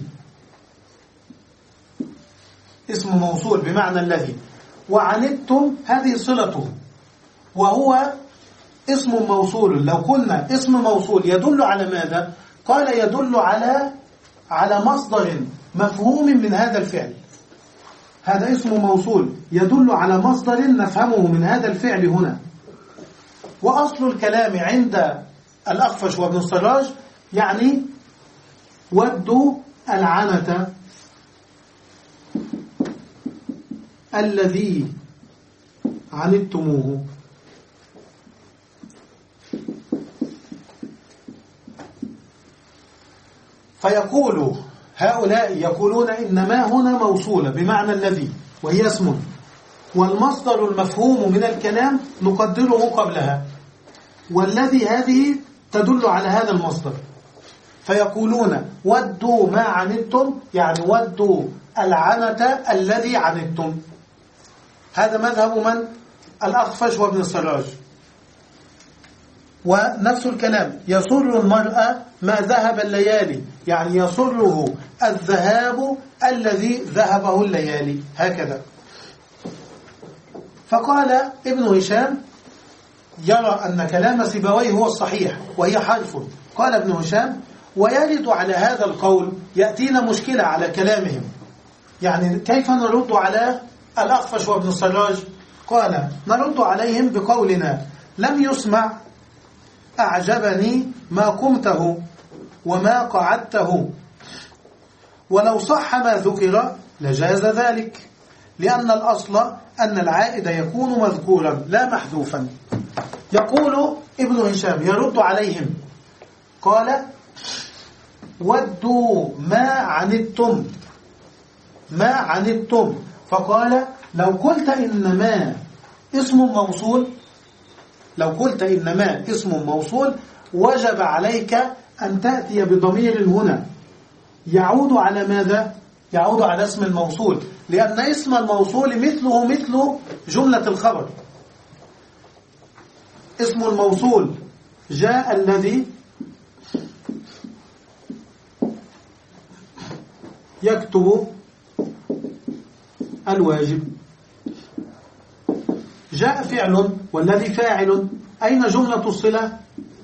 اسم موصول بمعنى الذي، وعنتم هذه صلته، وهو اسم موصول. لو قلنا اسم موصول يدل على ماذا؟ قال يدل على على مصدر مفهوم من هذا الفعل. هذا اسم موصول يدل على مصدر نفهمه من هذا الفعل هنا. وأصل الكلام عند الأخفش وابن السراج يعني ودوا العنة الذي عنتموه. فيقول هؤلاء يقولون إن ما هنا موصولة بمعنى الذي، وهي اسم، والمصدر المفهوم من الكلام نقدره قبلها، والذي هذه تدل على هذا المصدر. فيقولون ودوا ما عنتم، يعني ودوا العنة الذي عنتم. هذا مذهب من؟ الأخفش وابن السراج. ونفس الكلام يسر المرأة ما ذهب الليالي، يعني يسره الذهاب الذي ذهبه الليالي، هكذا. فقال ابن هشام يرى أن كلام سيبويه هو الصحيح وهي حرف. قال ابن هشام ويرد على هذا القول يأتينا مشكلة على كلامهم، يعني كيف نرد على الأخفش وابن السراج؟ قال نرد عليهم بقولنا لم يسمع أعجبني ما قمته وما قعدته، ولو صح ما ذكر لجاز ذلك، لأن الأصل أن العائد يكون مذكورا لا محذوفا. يقول ابن هشام يرد عليهم قال ودوا ما عنتم، ما عنتم. فقال لو قلت إن ما اسم موصول، لو قلت إن ما اسم موصول وجب عليك أن تأتي بضمير هنا يعود على ماذا؟ يعود على اسم الموصول، لأن اسم الموصول مثله مثل جملة الخبر. اسم الموصول جاء الذي يكتب الواجب، جاء فعل والذي فاعل، أين جملة الصلة؟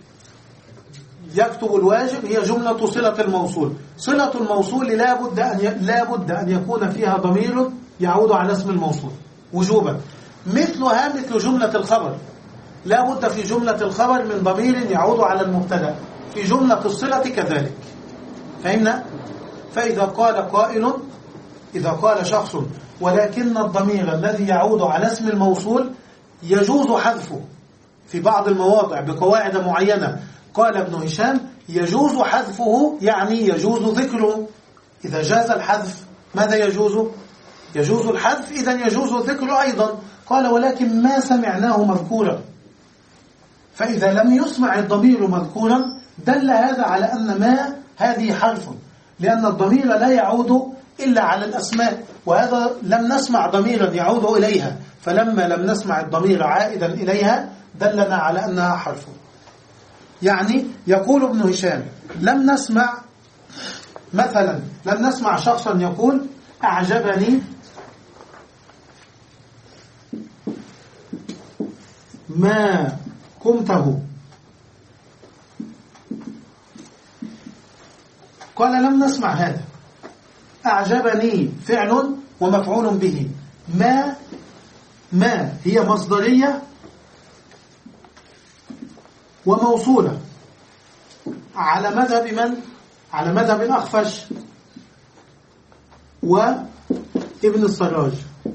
يكتب الواجب هي جملة صلة الموصول. صلة الموصول لا بد أن ي... لا بد أن يكون فيها ضمير يعود على اسم الموصول وجوبا، مثلها مثل جملة الخبر، لا بد في جملة الخبر من ضمير يعود على المبتدا، في جملة الصلة كذلك. فهمنا؟ فإذا قال قائل، إذا قال شخص ولكن الضمير الذي يعود على اسم الموصول يجوز حذفه في بعض المواضع بقواعد معينة، قال ابن هشام يجوز حذفه، يعني يجوز ذكره. إذا جاز الحذف ماذا يجوز؟ يجوز الحذف، إذن يجوز ذكره أيضا. قال ولكن ما سمعناه مذكورا، فإذا لم يسمع الضمير مذكورا دل هذا على أن ما هذه حرف، لأن الضمير لا يعود إلا على الأسماء، وهذا لم نسمع ضميرا يعود إليها، فلما لم نسمع الضمير عائدا إليها دلنا على أنها حرف. يعني يقول ابن هشام لم نسمع مثلا لم نسمع شخصا يقول أعجبني ما قمته، قال لم نسمع هذا. أعجبني فعل ومفعول به، ما ما هي مصدرية وموصولة على مذهب من؟ على مذهب الأخفش وابن السراج.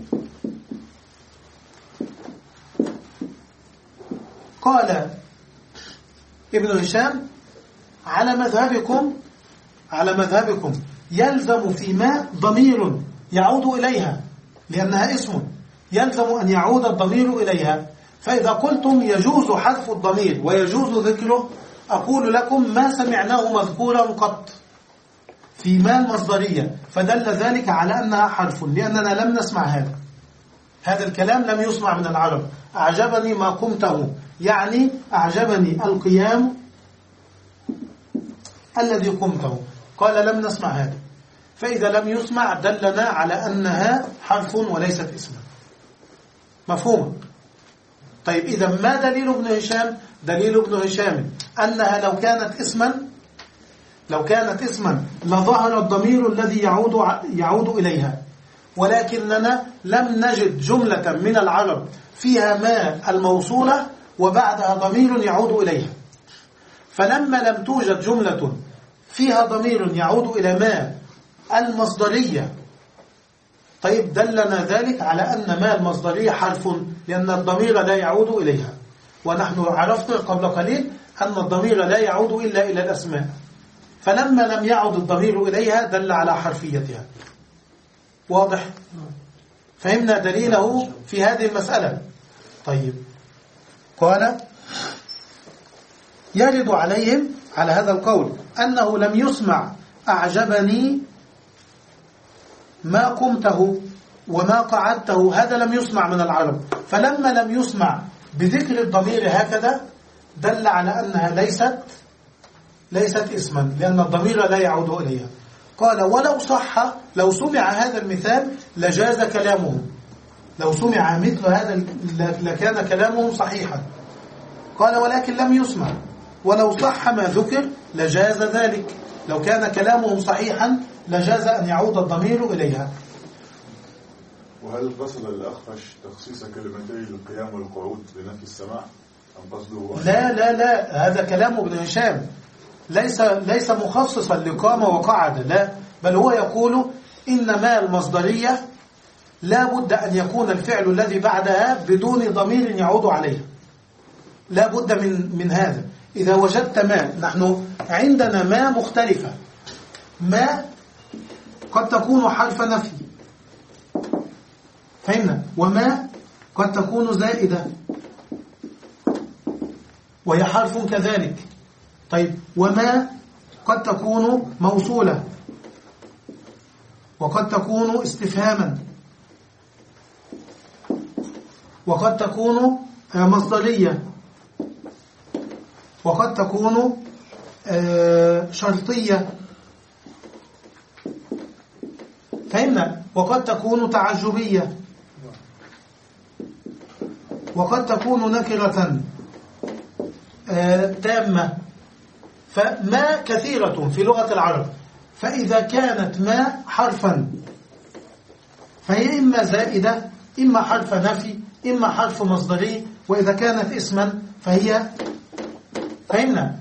قال ابن هشام على مذهبكم على مذهبكم يلزم فيما ضمير يعود إليها لأنها اسم، يلزم أن يعود الضمير إليها. فإذا قلتم يجوز حذف الضمير ويجوز ذكره، أقول لكم ما سمعناه مذكورا قط في ما المصدرية، فدل ذلك على أنها حرف، لأننا لم نسمع هذا هذا الكلام لم يسمع من العرب. أعجبني ما قمته، يعني أعجبني القيام الذي قمته، قال لم نسمع هذا، فإذا لم يسمع دلنا على أنها حرف وليست اسما. مفهوم؟ طيب إذا ما دليل ابن هشام؟ دليل ابن هشام أنها لو كانت اسما لو كانت اسما لظهر الضمير الذي يعود يعود إليها، ولكننا لم نجد جملة من العرب فيها ما الموصولة وبعدها ضمير يعود إليها، فلما لم توجد جملة فيها ضمير يعود إلى ما المصدرية، طيب دلنا ذلك على أن ما المصدرية حرف، لأن الضمير لا يعود إليها، ونحن عرفنا قبل قليل أن الضمير لا يعود إلا إلى الأسماء، فلما لم يعد الضمير إليها دل على حرفيتها. واضح؟ فهمنا دليله في هذه المسألة. طيب قال يرد عليهم على هذا القول أنه لم يسمع أعجبني ما قمته وما قعدته، هذا لم يسمع من العرب، فلما لم يسمع بذكر الضمير هكذا دل على أنها ليست ليست اسما، لأن الضمير لا يعود إليها. قال ولو صح، لو سمع هذا المثال لجاز كلامه، لو سمع مثل هذا لكان كلامه صحيحا. قال ولكن لم يسمع، ولو صح ما ذكر لجاز ذلك، لو كان كلامهم صحيحا لجاز أن يعود الضمير إليها. وهل قصد الأخفش تخصيص كلمتي القيام والقعود لنفي السماع أم قصده؟ لا لا لا، هذا كلام ابن هشام، ليس ليس مخصصا لقام وقعد، لا، بل هو يقول إن ما المصدرية لا بد أن يكون الفعل الذي بعدها بدون ضمير يعود عليه، لا بد من من هذا. إذا وجدت ما، نحن عندنا ما مختلفة، ما قد تكون حرف نفي، فهمنا، وما قد تكون زائدة وهي حرف كذلك. طيب وما قد تكون موصولة وقد تكون استفهاما وقد تكون مصدرية وقد تكون شرطية، فهمنا، وقد تكون تعجبية وقد تكون نكرة تامة، فما كثيرة في لغة العرب، فإذا كانت ما حرفا فهي إما زائدة إما حرف نفي إما حرف مصدري، وإذا كانت اسما فهي، فهمنا،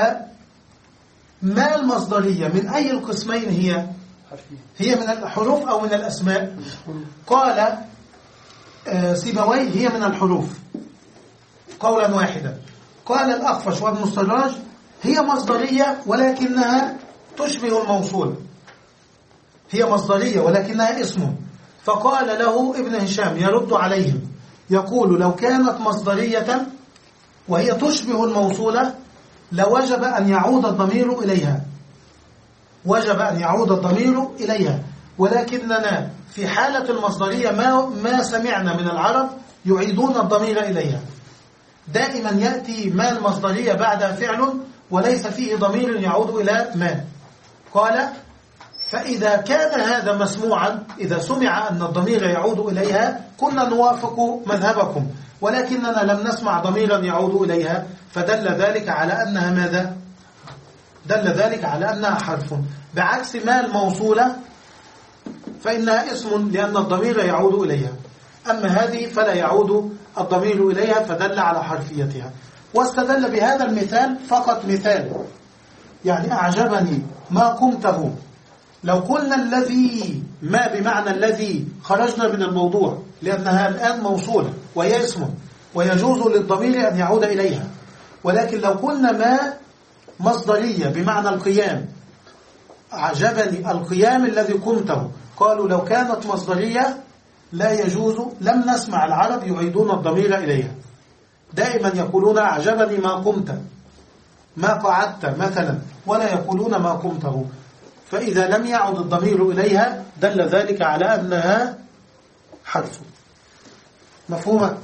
فما المصدرية من أي القسمين هي؟ هي من الحروف أو من الأسماء؟ قال سيبويه هي من الحروف قولا واحدا. قال الأخفش وابن السراج هي مصدرية ولكنها تشبه الموصول، هي مصدرية ولكنها اسم. فقال له ابن هشام يرد عليهم يقول لو كانت مصدرية وهي تشبه الموصولة لوجب أن يعود الضمير إليها، وجب أن يعود الضمير إليها، ولكننا في حالة المصدرية ما, ما سمعنا من العرب يعيدون الضمير إليها. دائما يأتي ما المصدرية بعدها فعل وليس فيه ضمير يعود إلى ما. قال فإذا كان هذا مسموعا، إذا سمع أن الضمير يعود إليها كنا نوافق مذهبكم، ولكننا لم نسمع ضميرا يعود إليها، فدل ذلك على أنها ماذا؟ دل ذلك على أنها حرف، بعكس ما الموصولة فإنها اسم لأن الضمير يعود إليها، أما هذه فلا يعود الضمير إليها فدل على حرفيتها. واستدل بهذا المثال فقط مثال، يعني أعجبني ما قمته. لو قلنا الذي ما بمعنى الذي خرجنا من الموضوع، لأنها الآن موصولة وهي اسم ويجوز للضمير أن يعود إليها. ولكن لو قلنا ما مصدرية بمعنى القيام، أعجبني القيام الذي قمته، قالوا لو كانت مصدرية لا يجوز، لم نسمع العرب يعيدون الضمير إليها، دائما يقولون أعجبني ما قمت، ما قعدت مثلا، ولا يقولون ما قمته. فإذا لم يعد الضمير إليها دل ذلك على أنها حرف. مفهومة؟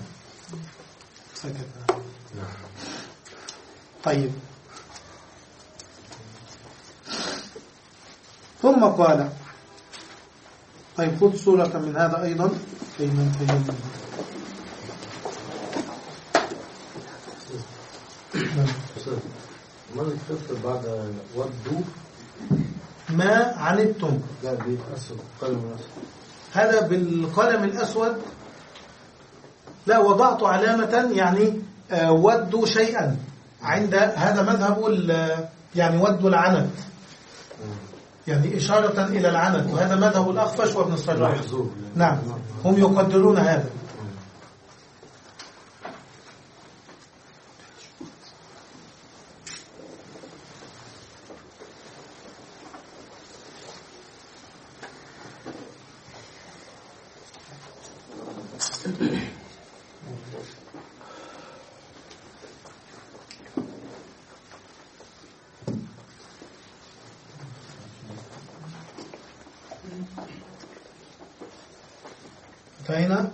طيب. ثم قال طيب خذ صورة من هذا أيضا كي ننتهي. ماذا تفسر بعد ودوا ما عنتم؟ لا بالأسود، قلم الأسود. هذا بالقلم الأسود. لا، وضعت علامة يعني ودوا شيئا، عند هذا مذهب يعني ودوا العنت، يعني إشارة إلى العنت، وهذا مذهب الأخفش وابن الصراح. نعم، هم يقدرون هذا. فهنا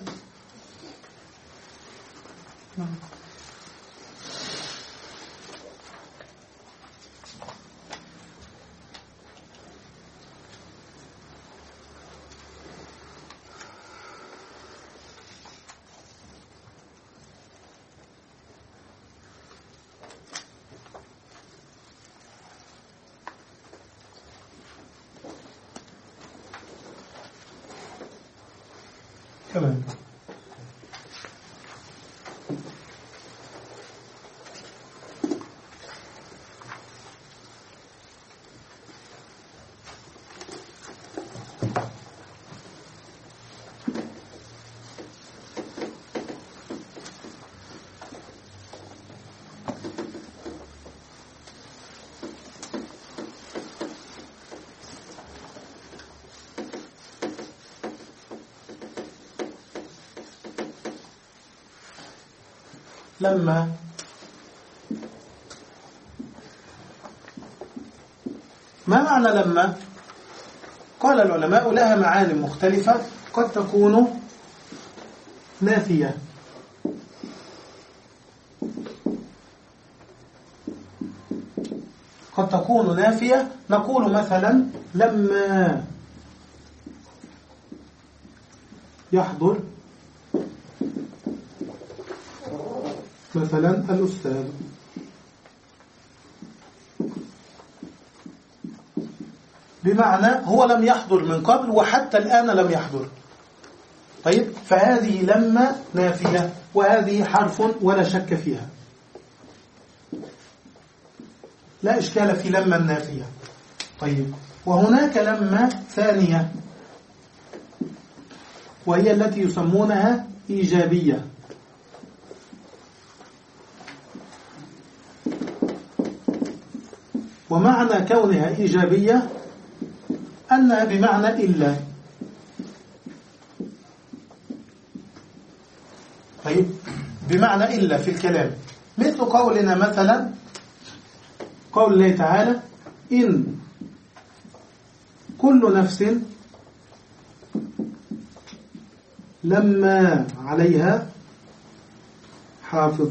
تمام. لما ما معنى لما؟ قال العلماء لها معاني مختلفة، قد تكون نافية، قد تكون نافية. نقول مثلا لما يحضر مثلا الأستاذ، بمعنى هو لم يحضر من قبل وحتى الآن لم يحضر. طيب، فهذه لما نافية، وهذه حرف ولا شك فيها، لا إشكال في لما النافية. طيب، وهناك لما ثانية وهي التي يسمونها إيجابية. ومعنى كونها إيجابية أنها بمعنى إلا. طيب بمعنى إلا في الكلام، مثل قولنا مثلا قول الله تعالى إن كل نفس لما عليها حافظ.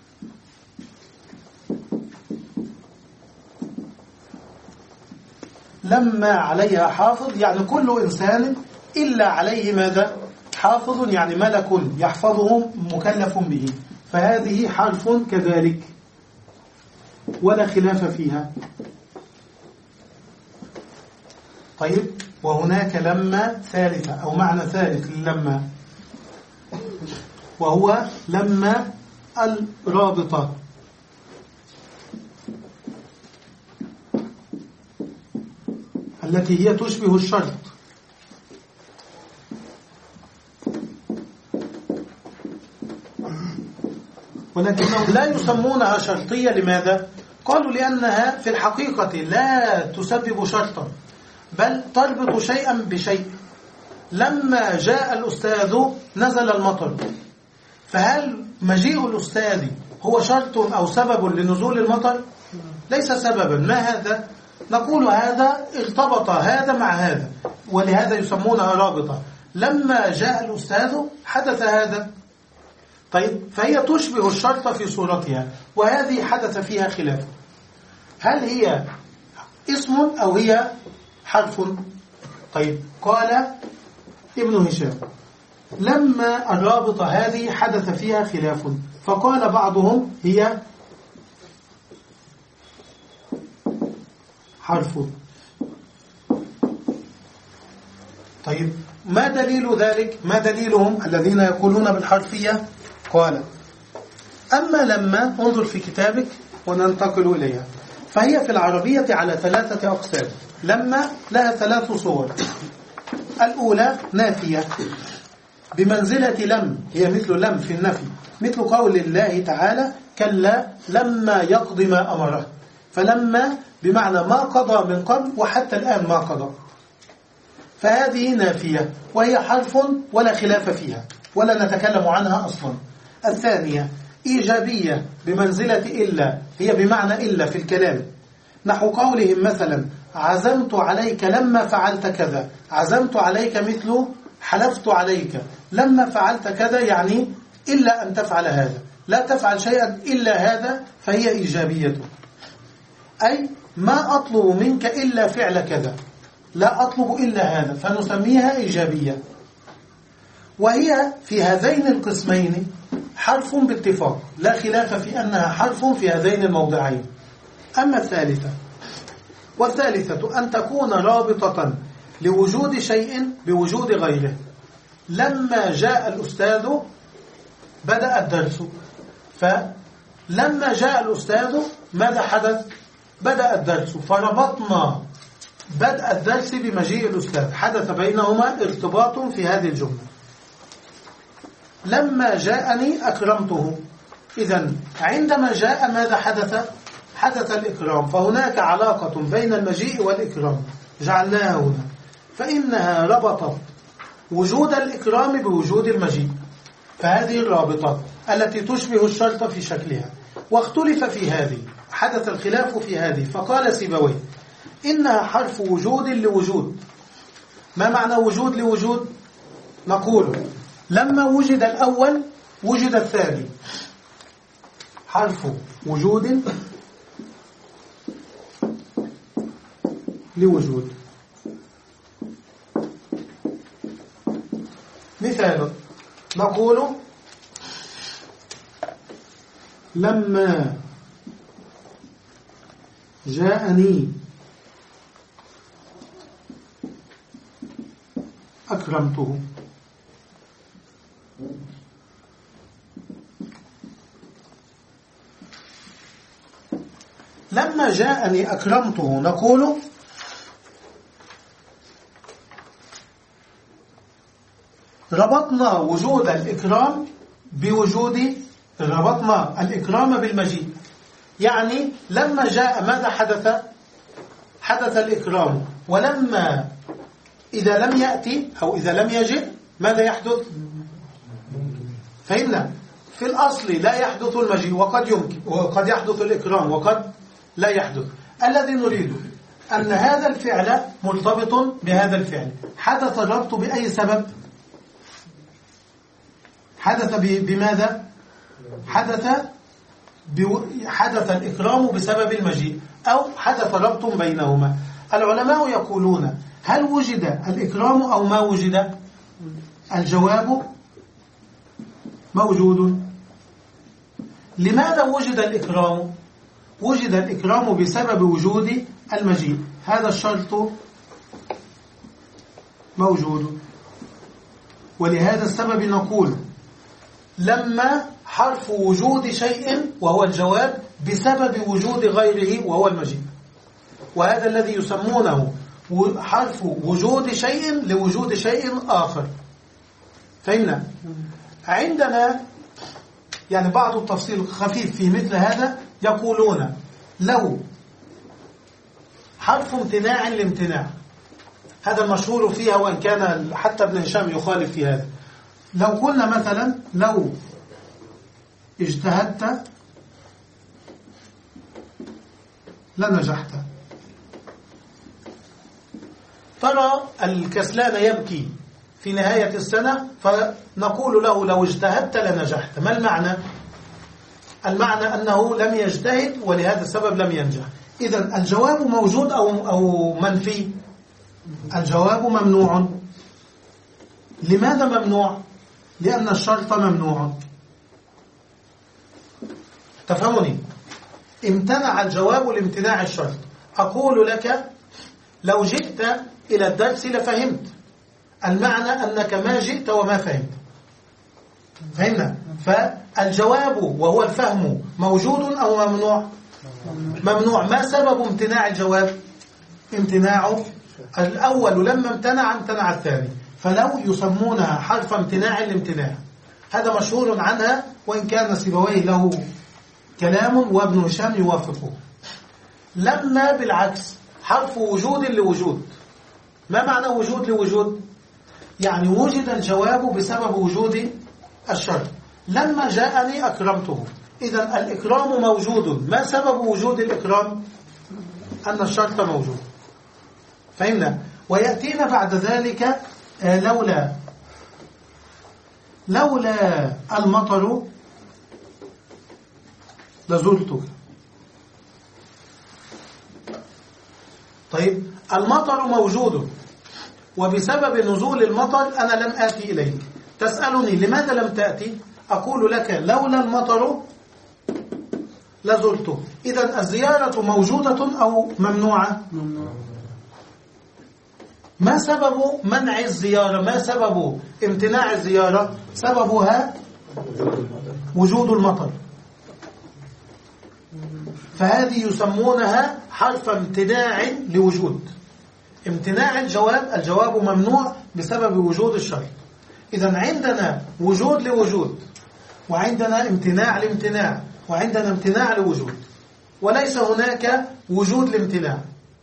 لما عليها حافظ يعني كل إنسان إلا عليه ماذا؟ حافظ، يعني ملك يحفظه مكلف به، فهذه حرف كذلك ولا خلاف فيها. طيب وهناك لما ثالثة أو معنى ثالث لما، وهو لما الرابطة. التي هي تشبه الشرط، ولكنهم لا يسمونها شرطية. لماذا؟ قالوا لأنها في الحقيقة لا تسبب شرطا، بل تربط شيئا بشيء. لما جاء الأستاذ نزل المطر، فهل مجيء الأستاذ هو شرط أو سبب لنزول المطر؟ ليس سببا. ما هذا؟ نقول هذا ارتبط هذا مع هذا، ولهذا يسمونها رابطة. لما جاء الأستاذ حدث هذا. طيب فهي تشبه الشرط في صورتها، وهذه حدث فيها خلاف، هل هي اسم أو هي حرف؟ طيب قال ابن هشام لما الرابطة هذه حدث فيها خلاف، فقال بعضهم هي حرف. طيب ما دليل ذلك؟ ما دليلهم الذين يقولون بالحرفية؟ قال أما لما، انظر في كتابك وننتقل إليها، فهي في العربية على ثلاثة أقسام. لما لها ثلاث صور. الأولى نافية بمنزلة لم، هي مثل لم في النفي، مثل قول الله تعالى كلا لما يقضي ما أمره، فلما بمعنى ما قضى من قبل وحتى الآن ما قضى، فهذه نافية وهي حرف ولا خلاف فيها ولا نتكلم عنها أصلا. الثانية إيجابية بمنزلة إلا، هي بمعنى إلا في الكلام، نحو قولهم مثلا عزمت عليك لما فعلت كذا. عزمت عليك مثل حلفت عليك، لما فعلت كذا يعني إلا أن تفعل هذا، لا تفعل شيئا إلا هذا، فهي إيجابية. أي ما أطلب منك إلا فعل كذا، لا أطلب إلا هذا، فنسميها إيجابية. وهي في هذين القسمين حرف باتفاق، لا خلاف في أنها حرف في هذين الموضعين. أما الثالثة، والثالثة أن تكون رابطة لوجود شيء بوجود غيره. لما جاء الأستاذ بدأ الدرس، فلما جاء الأستاذ ماذا حدث؟ بدأ الدرس، فربطنا بدأ الدرس بمجيء الأستاذ، حدث بينهما ارتباط في هذه الجملة. لما جاءني أكرمته، إذن عندما جاء ماذا حدث؟ حدث الإكرام، فهناك علاقة بين المجيء والإكرام جعلناها هنا، فإنها ربطت وجود الإكرام بوجود المجيء، فهذه الرابطة التي تشبه الشرط في شكلها. واختلف في هذه، حدث الخلاف في هذه، فقال سيبويه إنها حرف وجود لوجود. ما معنى وجود لوجود؟ نقول لما وجد الأول وجد الثاني، حرف وجود لوجود. مثال نقول لما جاءني أكرمته. لما جاءني أكرمته نقول ربطنا وجود الإكرام بوجود ربطنا الإكرام بالمجيء، يعني لما جاء ماذا حدث؟ حدث الإكرام، ولما إذا لم يأتي أو إذا لم يجئ ماذا يحدث؟ فهمنا؟ في الأصل لا يحدث المجيء وقد يمكن وقد يحدث الإكرام وقد لا يحدث. الذي نريده أن هذا الفعل مرتبط بهذا الفعل. حدث الربط بأي سبب؟ حدث بماذا؟ حدث حدث الإكرام بسبب المجيء أو حدث ربط بينهما. العلماء يقولون هل وجد الإكرام أو ما وجد؟ الجواب موجود. لماذا وجد الإكرام؟ وجد الإكرام بسبب وجود المجيء. هذا الشرط موجود، ولهذا السبب نقول لما حرف وجود شيء وهو الجواب بسبب وجود غيره وهو المجيء، وهذا الذي يسمونه حرف وجود شيء لوجود شيء آخر. فهمنا؟ عندنا يعني بعض التفصيل خفيف في مثل هذا، يقولون لو حرف امتناع لامتناع، هذا المشهور فيها وإن كان حتى ابن هشام يخالف في هذا. لو قلنا مثلا لو اجتهدت لنجحت، ترى الكسلان يبكي في نهاية السنة فنقول له لو اجتهدت لنجحت. ما المعنى؟ المعنى أنه لم يجتهد ولهذا السبب لم ينجح. إذن الجواب موجود أو أو منفي؟ الجواب ممنوع. لماذا ممنوع؟ لأن الشرط ممنوع. تفهمني؟ امتنع الجواب لامتناع الشرط. أقول لك لو جئت إلى الدرس لفهمت، المعنى أنك ما جئت وما فهمت. فهمنا؟ فالجواب وهو الفهم موجود أو ممنوع؟ ممنوع. ما سبب امتناع الجواب؟ امتناع الأول لما امتنع امتنع الثاني، فلو يسمونها حرف امتناع الامتناع. هذا مشهور عنها وإن كان سيبويه له كلام وابن هشام يوافقه. لما بالعكس حرف وجود لوجود. ما معنى وجود لوجود؟ يعني وجد الجواب بسبب وجود الشرط. لما جاءني أكرمته، إذن الإكرام موجود. ما سبب وجود الإكرام؟ أن الشرط موجود. فهمنا؟ ويأتينا بعد ذلك لولا لولا المطر لزرتك. طيب المطر موجود وبسبب نزول المطر أنا لم آتي إليك. تسألني لماذا لم تأتي؟ أقول لك لولا المطر لزرته. إذن الزيارة موجودة أو ممنوعة؟ ما سبب منع الزيارة؟ ما سبب امتناع الزيارة؟ سببها وجود المطر. فهذه يسمونها حرف امتناع لوجود. امتناع الجواب، الجواب ممنوع بسبب وجود الشرط. إذن عندنا وجود لوجود، وعندنا امتناع لامتناع، وعندنا امتناع لوجود، وليس هناك وجود لامتناع.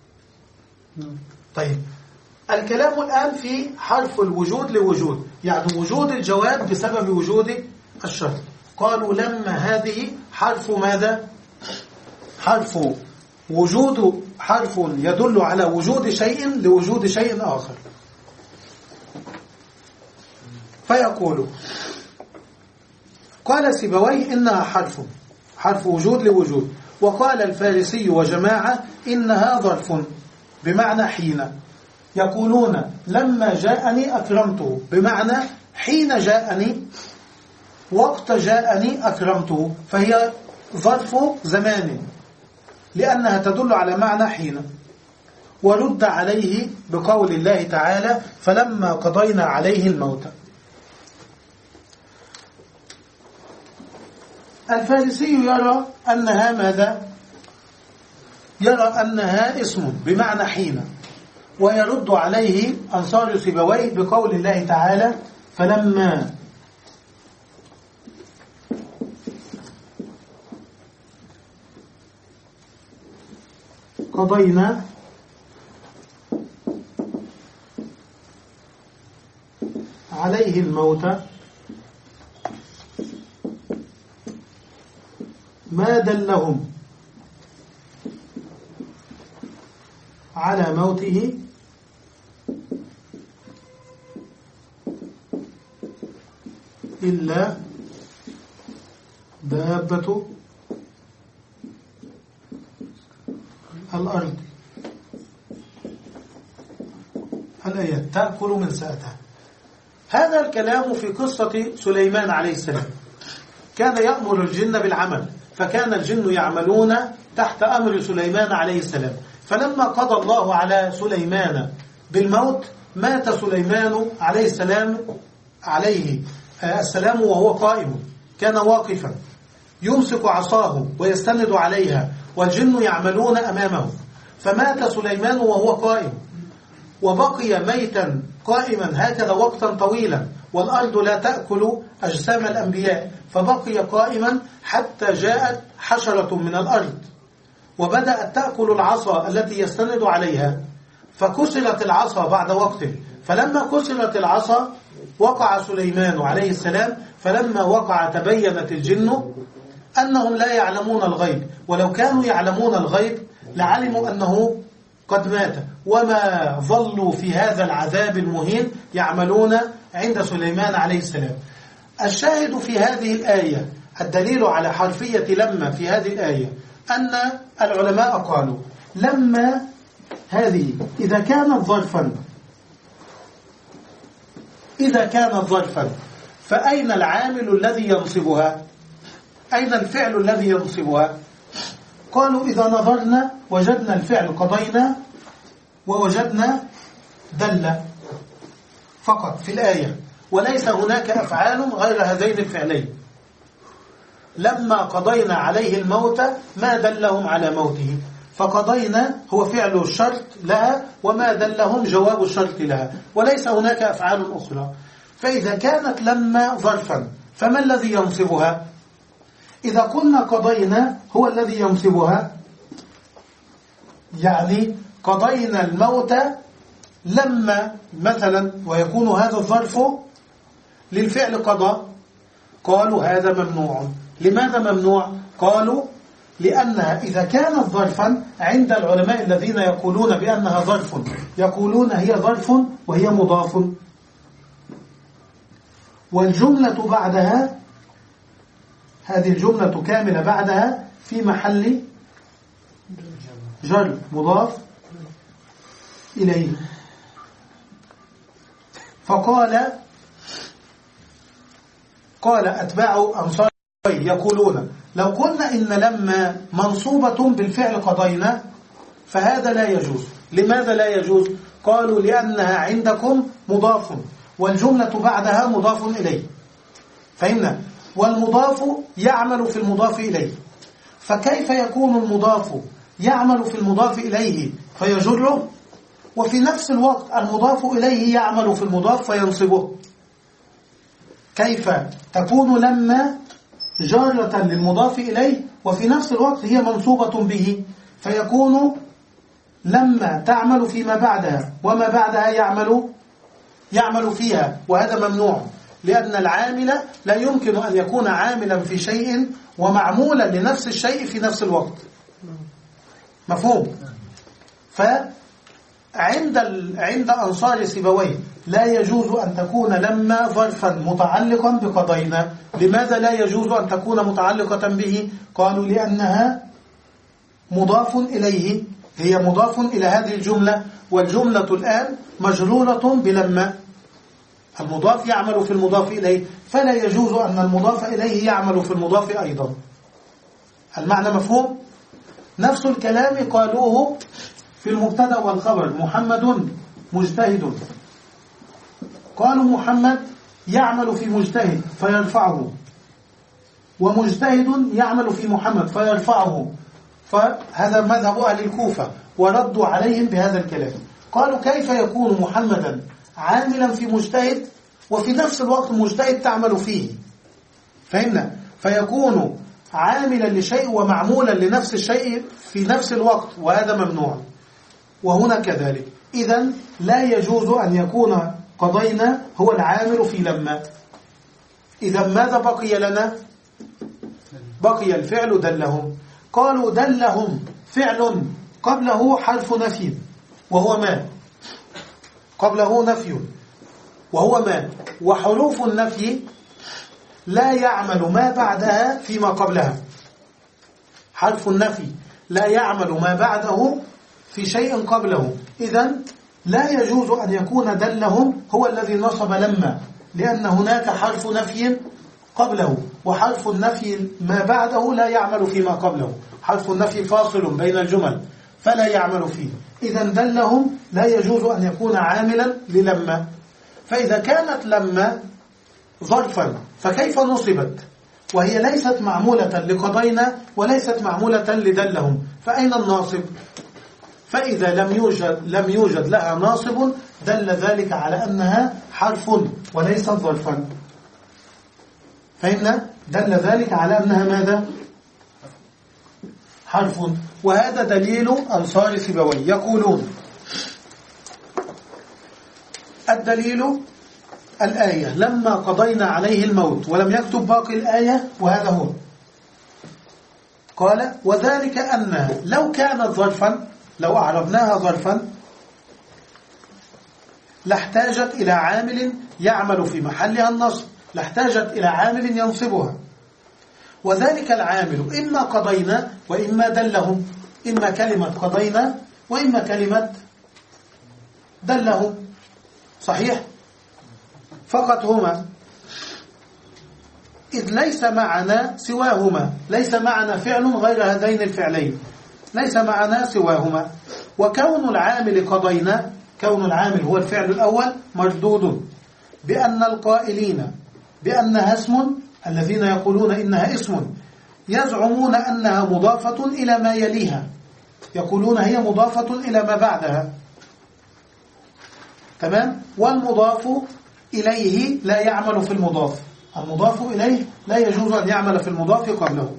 طيب الكلام الآن في حرف الوجود لوجود، يعني وجود الجواب بسبب وجود الشرط. قالوا لما هذه حرف ماذا؟ حرف وجود، حرف يدل على وجود شيء لوجود شيء آخر. فيقول قال سيبويه إنها حرف حرف وجود لوجود، وقال الفارسي وجماعة إنها ظرف بمعنى حين. يقولون لما جاءني أكرمته بمعنى حين جاءني، وقت جاءني أكرمته، فهي ظرف زمان لأنها تدل على معنى حين. ورد عليه بقول الله تعالى فلما قضينا عليه الموت. الفارسي يرى أنها ماذا؟ يرى أنها اسم بمعنى حين، ويرد عليه أنصار سيبويه بقول الله تعالى فلما قضينا عليه الموت ما دلهم على موته إلا دابة الأرض. الآيات تأكل من سأتها. هذا الكلام في قصة سليمان عليه السلام. كان يأمر الجن بالعمل، فكان الجن يعملون تحت أمر سليمان عليه السلام. فلما قضى الله على سليمان بالموت مات سليمان عليه السلام عليه السلام وهو قائم، كان واقفا يمسك عصاه ويستند عليها والجن يعملون أمامه. فمات سليمان وهو قائم، وبقي ميتا قائما هكذا وقتا طويلا، والأرض لا تأكل أجسام الأنبياء، فبقي قائما حتى جاءت حشرة من الأرض وبدأت تأكل العصا التي يستند عليها، فكسرت العصا بعد وقت. فلما كسرت العصا وقع سليمان عليه السلام، فلما وقع تبينت الجن أنهم لا يعلمون الغيب، ولو كانوا يعلمون الغيب لعلموا أنه قد مات، وما ظلوا في هذا العذاب المهين يعملون عند سليمان عليه السلام. الشاهد في هذه الآية، الدليل على حرفية لما في هذه الآية، أن العلماء قالوا لما هذه إذا كانت ظرفا إذا كانت ظرفا فأين العامل الذي ينصبها؟ أين الفعل الذي ينصبها؟ قالوا إذا نظرنا وجدنا الفعل قضينا ووجدنا دل فقط في الآية، وليس هناك أفعال غير هذين الفعلين. لما قضينا عليه الموت ما دلهم على موته، فقضينا هو فعل الشرط لها، وما دلهم جواب الشرط لها، وليس هناك أفعال أخرى. فإذا كانت لما ظرفا فما الذي ينصبها؟ إذا قلنا قضينا هو الذي ينصبها، يعني قضينا الموت لما مثلا، ويكون هذا الظرف للفعل قضى. قالوا هذا ممنوع. لماذا ممنوع؟ قالوا لأنها إذا كانت ظرفا عند العلماء الذين يقولون بأنها ظرف، يقولون هي ظرف وهي مضاف، والجملة بعدها، هذه الجملة كاملة بعدها في محل جر مضاف إليه. فقال قال أتباع أنصار يقولون لو قلنا إن لما منصوبة بالفعل قضينا فهذا لا يجوز. لماذا لا يجوز؟ قالوا لأنها عندكم مضاف والجملة بعدها مضاف إليه، فهمنا؟ والمضاف يعمل في المضاف إليه، فكيف يكون المضاف يعمل في المضاف إليه فيجره، وفي نفس الوقت المضاف إليه يعمل في المضاف فينصبه؟ كيف تكون لما جارة للمضاف إليه وفي نفس الوقت هي منصوبة به؟ فيكون لما تعمل فيما بعدها وما بعدها يعمل يعمل فيها، وهذا ممنوع، لأن العامل لا يمكن أن يكون عاملا في شيء ومعمولا لنفس الشيء في نفس الوقت. مفهوم؟ فعند عند أنصار سيبويه لا يجوز أن تكون لما ظرفا متعلقا بقضينا. لماذا لا يجوز أن تكون متعلقة به؟ قالوا لأنها مضاف إليه، هي مضاف إلى هذه الجملة، والجملة الآن مجرورة بلما، المضاف يعمل في المضاف إليه، فلا يجوز أن المضاف إليه يعمل في المضاف أيضا. المعنى مفهوم؟ نفس الكلام قالوه في المبتدأ والخبر. محمد مجتهد، قالوا محمد يعمل في مجتهد فيرفعه، ومجتهد يعمل في محمد فيرفعه، فهذا مذهب أهل الكوفة، وردوا عليهم بهذا الكلام. قالوا كيف يكون محمدا عاملا في مجتهد وفي نفس الوقت مجتهد تعمل فيه؟ فهمنا؟ فيكون عاملا لشيء ومعمولا لنفس الشيء في نفس الوقت، وهذا ممنوع. وهنا كذلك. إذن لا يجوز أن يكون قضينا هو العامل في لما. إذا ماذا بقي لنا؟ بقي الفعل دلهم. قالوا دلهم فعل قبله حرف نفي وهو ما، قبله نفي وهو ما، وحروف النفي لا يعمل ما بعدها فيما قبلها. حرف النفي لا يعمل ما بعده في شيء قبله، إذن لا يجوز أن يكون دلهم هو الذي نصب لما، لأن هناك حرف نفي قبله، وحرف النفي ما بعده لا يعمل فيما قبله. حرف النفي فاصل بين الجمل فلا يعمل فيه، إذن دلهم لا يجوز أن يكون عاملا للما. فإذا كانت لما ظرفا فكيف نصبت وهي ليست معمولة لقضينا وليست معمولة لدلهم؟ فأين الناصب؟ فإذا لم يوجد, لم يوجد لها ناصب دل ذلك على أنها حرف وليست ظرفا. فهمنا؟ دل ذلك على أنها ماذا؟ حرف. وهذا دليل أنصار سيبويه. يقولون الدليل الآية لما قضينا عليه الموت، ولم يكتب باقي الآية، وهذا هو. قال وذلك أنها لو كانت ظرفا، لو أعربناها ظرفا لاحتاجت إلى عامل يعمل في محلها النصب، لاحتاجت إلى عامل ينصبها، وذلك العامل إما قضينا وإما دلهم، إما كلمة قضينا وإما كلمة دلهم. صحيح؟ فقط هما، إذ ليس معنا سواهما، ليس معنا فعل غير هذين الفعلين، ليس معنا سواهما. وكون العامل قضينا، كون العامل هو الفعل الأول مردود بأن القائلين بأنها اسم، الذين يقولون إنها اسم يزعمون أنها مضافة إلى ما يليها، يقولون هي مضافة إلى ما بعدها. تمام؟ والمضاف إليه لا يعمل في المضاف، المضاف إليه لا يجوز أن يعمل في المضاف قبله.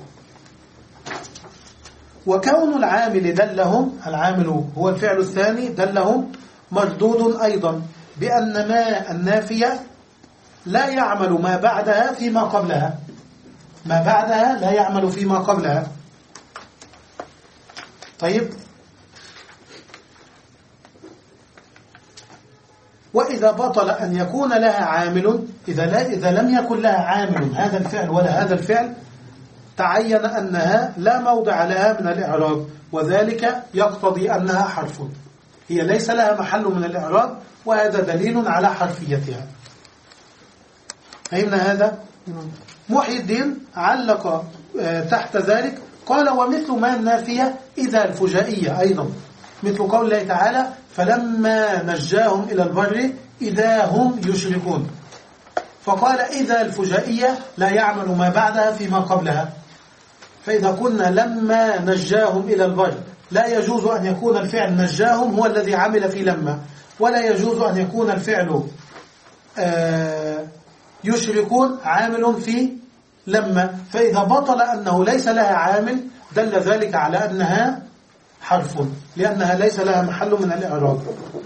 وكون العامل دلهم، العامل هو الفعل الثاني دلهم، مردود أيضا بأن ما النافية لا يعمل ما بعدها فيما قبلها، ما بعدها لا يعمل فيما قبلها. طيب، وإذا بطل أن يكون لها عامل، إذا, لا إذا لم يكن لها عامل هذا الفعل ولا هذا الفعل، تعين أنها لا موضع لها من الإعراب، وذلك يقتضي أنها حرف، هي ليس لها محل من الإعراب، وهذا دليل على حرفيتها. فهمنا هذا؟ محي الدين علق تحت ذلك قال ومثل ما النافية إذا الفجائية أيضا، مثل قول الله تعالى فلما نجاهم إلى البر إذا هم يشركون، فقال إذا الفجائية لا يعمل ما بعدها فيما قبلها. فإذا كنا لما نجاهم إلى البر لا يجوز أن يكون الفعل نجاهم هو الذي عمل في لما، ولا يجوز أن يكون الفعل آه يشركون عامل في لما. فإذا بطل أنه ليس لها عامل دل ذلك على أنها حرف، لأنها ليس لها محل من الإعراب.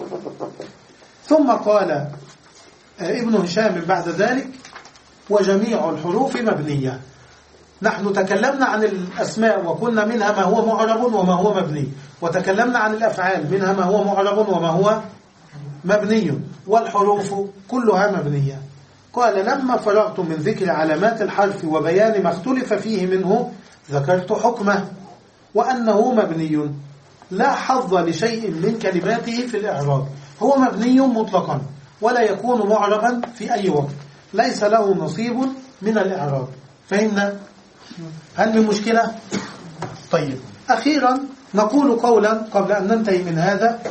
ثم قال ابن هشام بعد ذلك وجميع الحروف مبنية. نحن تكلمنا عن الأسماء وقلنا منها ما هو معرب وما هو مبني، وتكلمنا عن الأفعال منها ما هو معرب وما هو مبني، والحروف كلها مبنية. قال لما فرغت من ذكر علامات الحرف وبيان ما اختلف فيه منه ذكرت حكمه وأنه مبني لا حظ لشيء من كلماته في الإعراب، هو مبني مطلقا ولا يكون معربا في أي وقت، ليس له نصيب من الإعراب. فهمنا؟ هل من مشكلة؟ طيب، أخيرا نقول قولا قبل أن ننتهي من هذا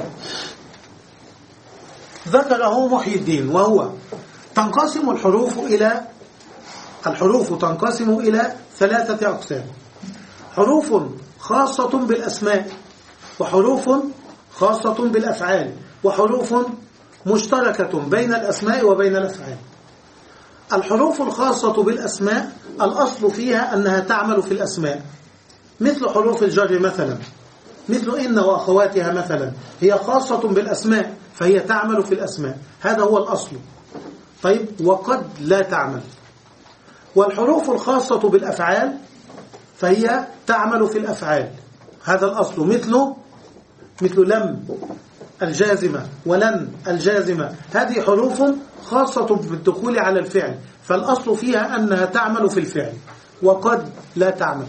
ذكره محي الدين، وهو تنقسم الحروف إلى الحروف تنقسم إلى ثلاثة أقسام: حروف خاصة بالأسماء، وحروف خاصة بالأفعال، وحروف مشتركة بين الأسماء وبين الأفعال. الحروف الخاصة بالأسماء الأصل فيها أنها تعمل في الأسماء، مثل حروف الجر مثلا، مثل إن وأخواتها مثلا هي خاصة بالأسماء فهي تعمل في الأسماء، هذا هو الأصل. طيب وقد لا تعمل. والحروف الخاصة بالأفعال فهي تعمل في الأفعال، هذا الأصل. مثل مثل لم الجازمة ولن الجازمة، هذه حروف خاصة بالدخول على الفعل، فالأصل فيها أنها تعمل في الفعل. وقد لا تعمل.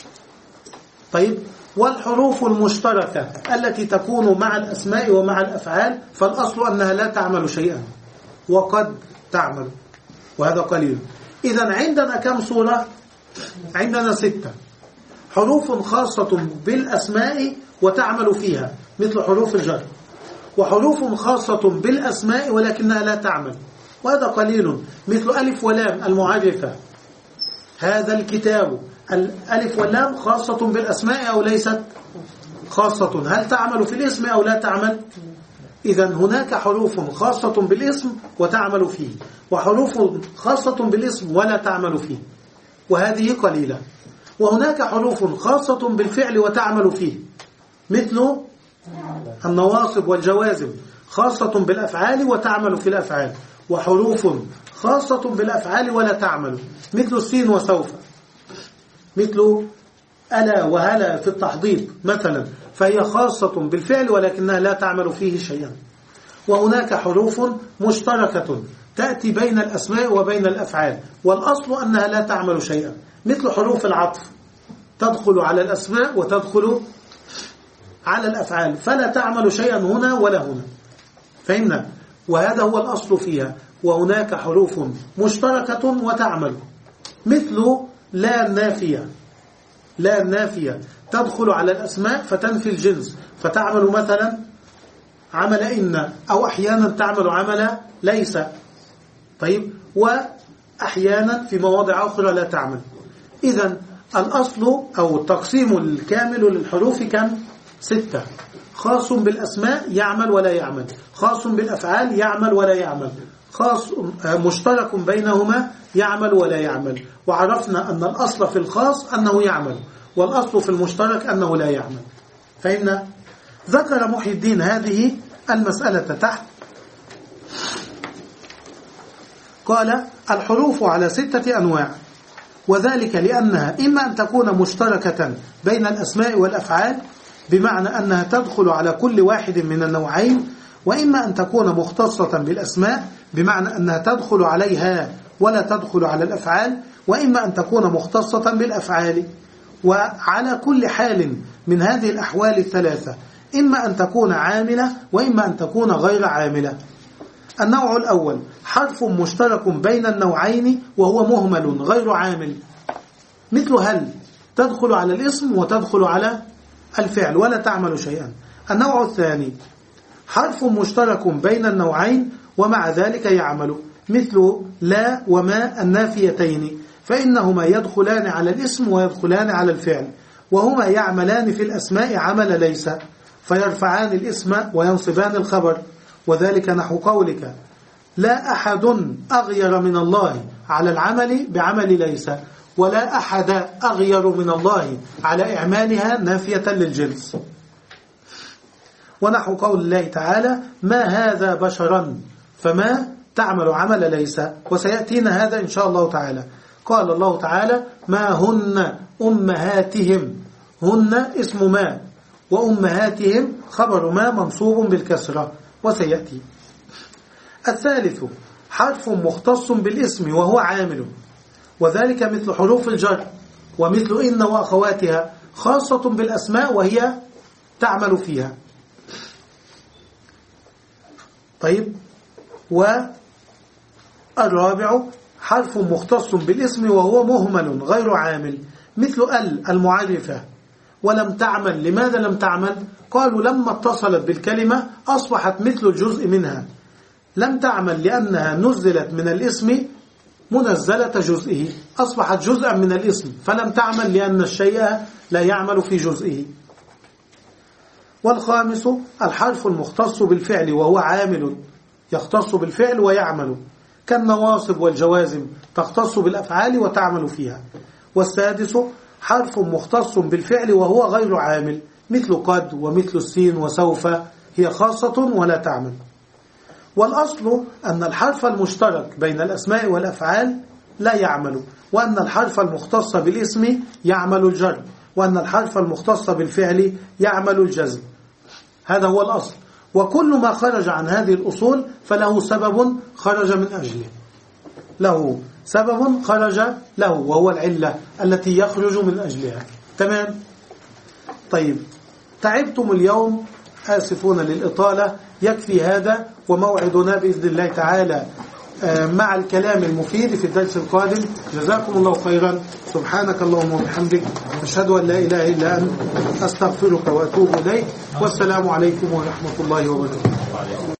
طيب والحروف المشتركة التي تكون مع الأسماء ومع الأفعال فالأصل أنها لا تعمل شيئا، وقد تعمل، وهذا قليل. إذن عندنا كم صورة؟ عندنا ستة. حروف خاصة بالأسماء وتعمل فيها مثل حروف الجر، وحروف خاصة بالأسماء ولكنها لا تعمل، وهذا قليل، مثل ألف ولام المعرفة. هذا الكتاب، الألف واللام خاصة بالأسماء أو ليست خاصة؟ هل تعمل في الاسم أو لا تعمل؟ إذن هناك حروف خاصة بالاسم وتعمل فيه، وحروف خاصة بالاسم ولا تعمل فيه، وهذه قليلة. وهناك حروف خاصة بالفعل وتعمل فيه مثل النواصب والجوازم، خاصة بالأفعال وتعمل في الأفعال، وحروف خاصة بالأفعال ولا تعمل مثل السين وسوف، مثل ألا وهلا في التحضيض مثلا، فهي خاصة بالفعل ولكنها لا تعمل فيه شيئا. وهناك حروف مشتركة تأتي بين الأسماء وبين الأفعال، والأصل أنها لا تعمل شيئا، مثل حروف العطف، تدخل على الأسماء وتدخل على الأفعال، فلا تعمل شيئا هنا ولا هنا. فهمنا؟ وهذا هو الأصل فيها. وهناك حروف مشتركة وتعمل مثل لا النافية، لا النافية تدخل على الأسماء فتنفي الجنس، فتعمل مثلا عمل إن، أو أحيانا تعمل عمل ليس. طيب وأحيانا في مواضع أخرى لا تعمل. إذن الأصل أو التقسيم الكامل للحروف كم؟ ستة. خاص بالأسماء يعمل ولا يعمل، خاص بالأفعال يعمل ولا يعمل، خاص مشترك بينهما يعمل ولا يعمل. وعرفنا أن الأصل في الخاص أنه يعمل، والأصل في المشترك أنه لا يعمل. فإن ذكر محي الدين هذه المسألة تحت، قال الحروف على ستة أنواع، وذلك لأنها إما أن تكون مشتركة بين الأسماء والأفعال بمعنى أنها تدخل على كل واحد من النوعين، وإما أن تكون مختصة بالأسماء بمعنى أنها تدخل عليها ولا تدخل على الأفعال، وإما أن تكون مختصة بالأفعال. وعلى كل حال من هذه الأحوال الثلاثة إما أن تكون عاملة وإما أن تكون غير عاملة. النوع الأول حرف مشترك بين النوعين وهو مهمل غير عامل، مثل هل، تدخل على الاسم وتدخل على الفعل ولا تعمل شيئا. النوع الثاني حرف مشترك بين النوعين ومع ذلك يعمل، مثل لا وما النافيتين، فإنهما يدخلان على الاسم ويدخلان على الفعل، وهما يعملان في الأسماء عمل ليس، فيرفعان الاسم وينصبان الخبر. وذلك نحو قولك لا أحد أغير من الله على العمل بعمل ليس، ولا أحد أغير من الله على إعمالها نافية للجنس. ونحو قول الله تعالى ما هذا بشرا، فما تعمل عمل ليس، وسيأتينا هذا إن شاء الله تعالى. قال الله تعالى ما هن أمهاتهم، هن اسم ما، وأمهاتهم خبر ما منصوب بالكسرة، وسيأتي. الثالث حرف مختص بالاسم وهو عامل، وذلك مثل حروف الجر، ومثل إن وأخواتها خاصة بالأسماء وهي تعمل فيها. طيب والرابع حرف مختص بالاسم وهو مهمل غير عامل، مثل ال المعرفة ولم تعمل. لماذا لم تعمل؟ قالوا لما اتصلت بالكلمة أصبحت مثل الجزء منها. لم تعمل لأنها نزلت من الاسم منزلة جزئه، أصبحت جزءا من الاسم، فلم تعمل لأن الشيء لا يعمل في جزئه. والخامس الحرف المختص بالفعل وهو عامل، يختص بالفعل ويعمل، كالنواصب والجوازم تختص بالأفعال وتعمل فيها. والسادس حرف مختص بالفعل وهو غير عامل، مثل قد ومثل السين وسوف هي خاصة ولا تعمل. والأصل أن الحرف المشترك بين الأسماء والأفعال لا يعمل، وأن الحرف المختص بالاسم يعمل الجر، وأن الحرف المختص بالفعل يعمل الجزم. هذا هو الأصل، وكل ما خرج عن هذه الأصول فله سبب خرج من أجله، له سبب خرج له وهو العلة التي يخرج من أجلها. تمام؟ طيب، تعبتم اليوم، آسفون للإطالة، يكفي هذا، وموعدنا بإذن الله تعالى مع الكلام المفيد في الدرس القادم. جزاكم الله خيرا. سبحانك اللهم وبحمدك، أشهد أن لا إله إلا أنت، أستغفرك وأتوب إليك، والسلام عليكم ورحمة الله وبركاته.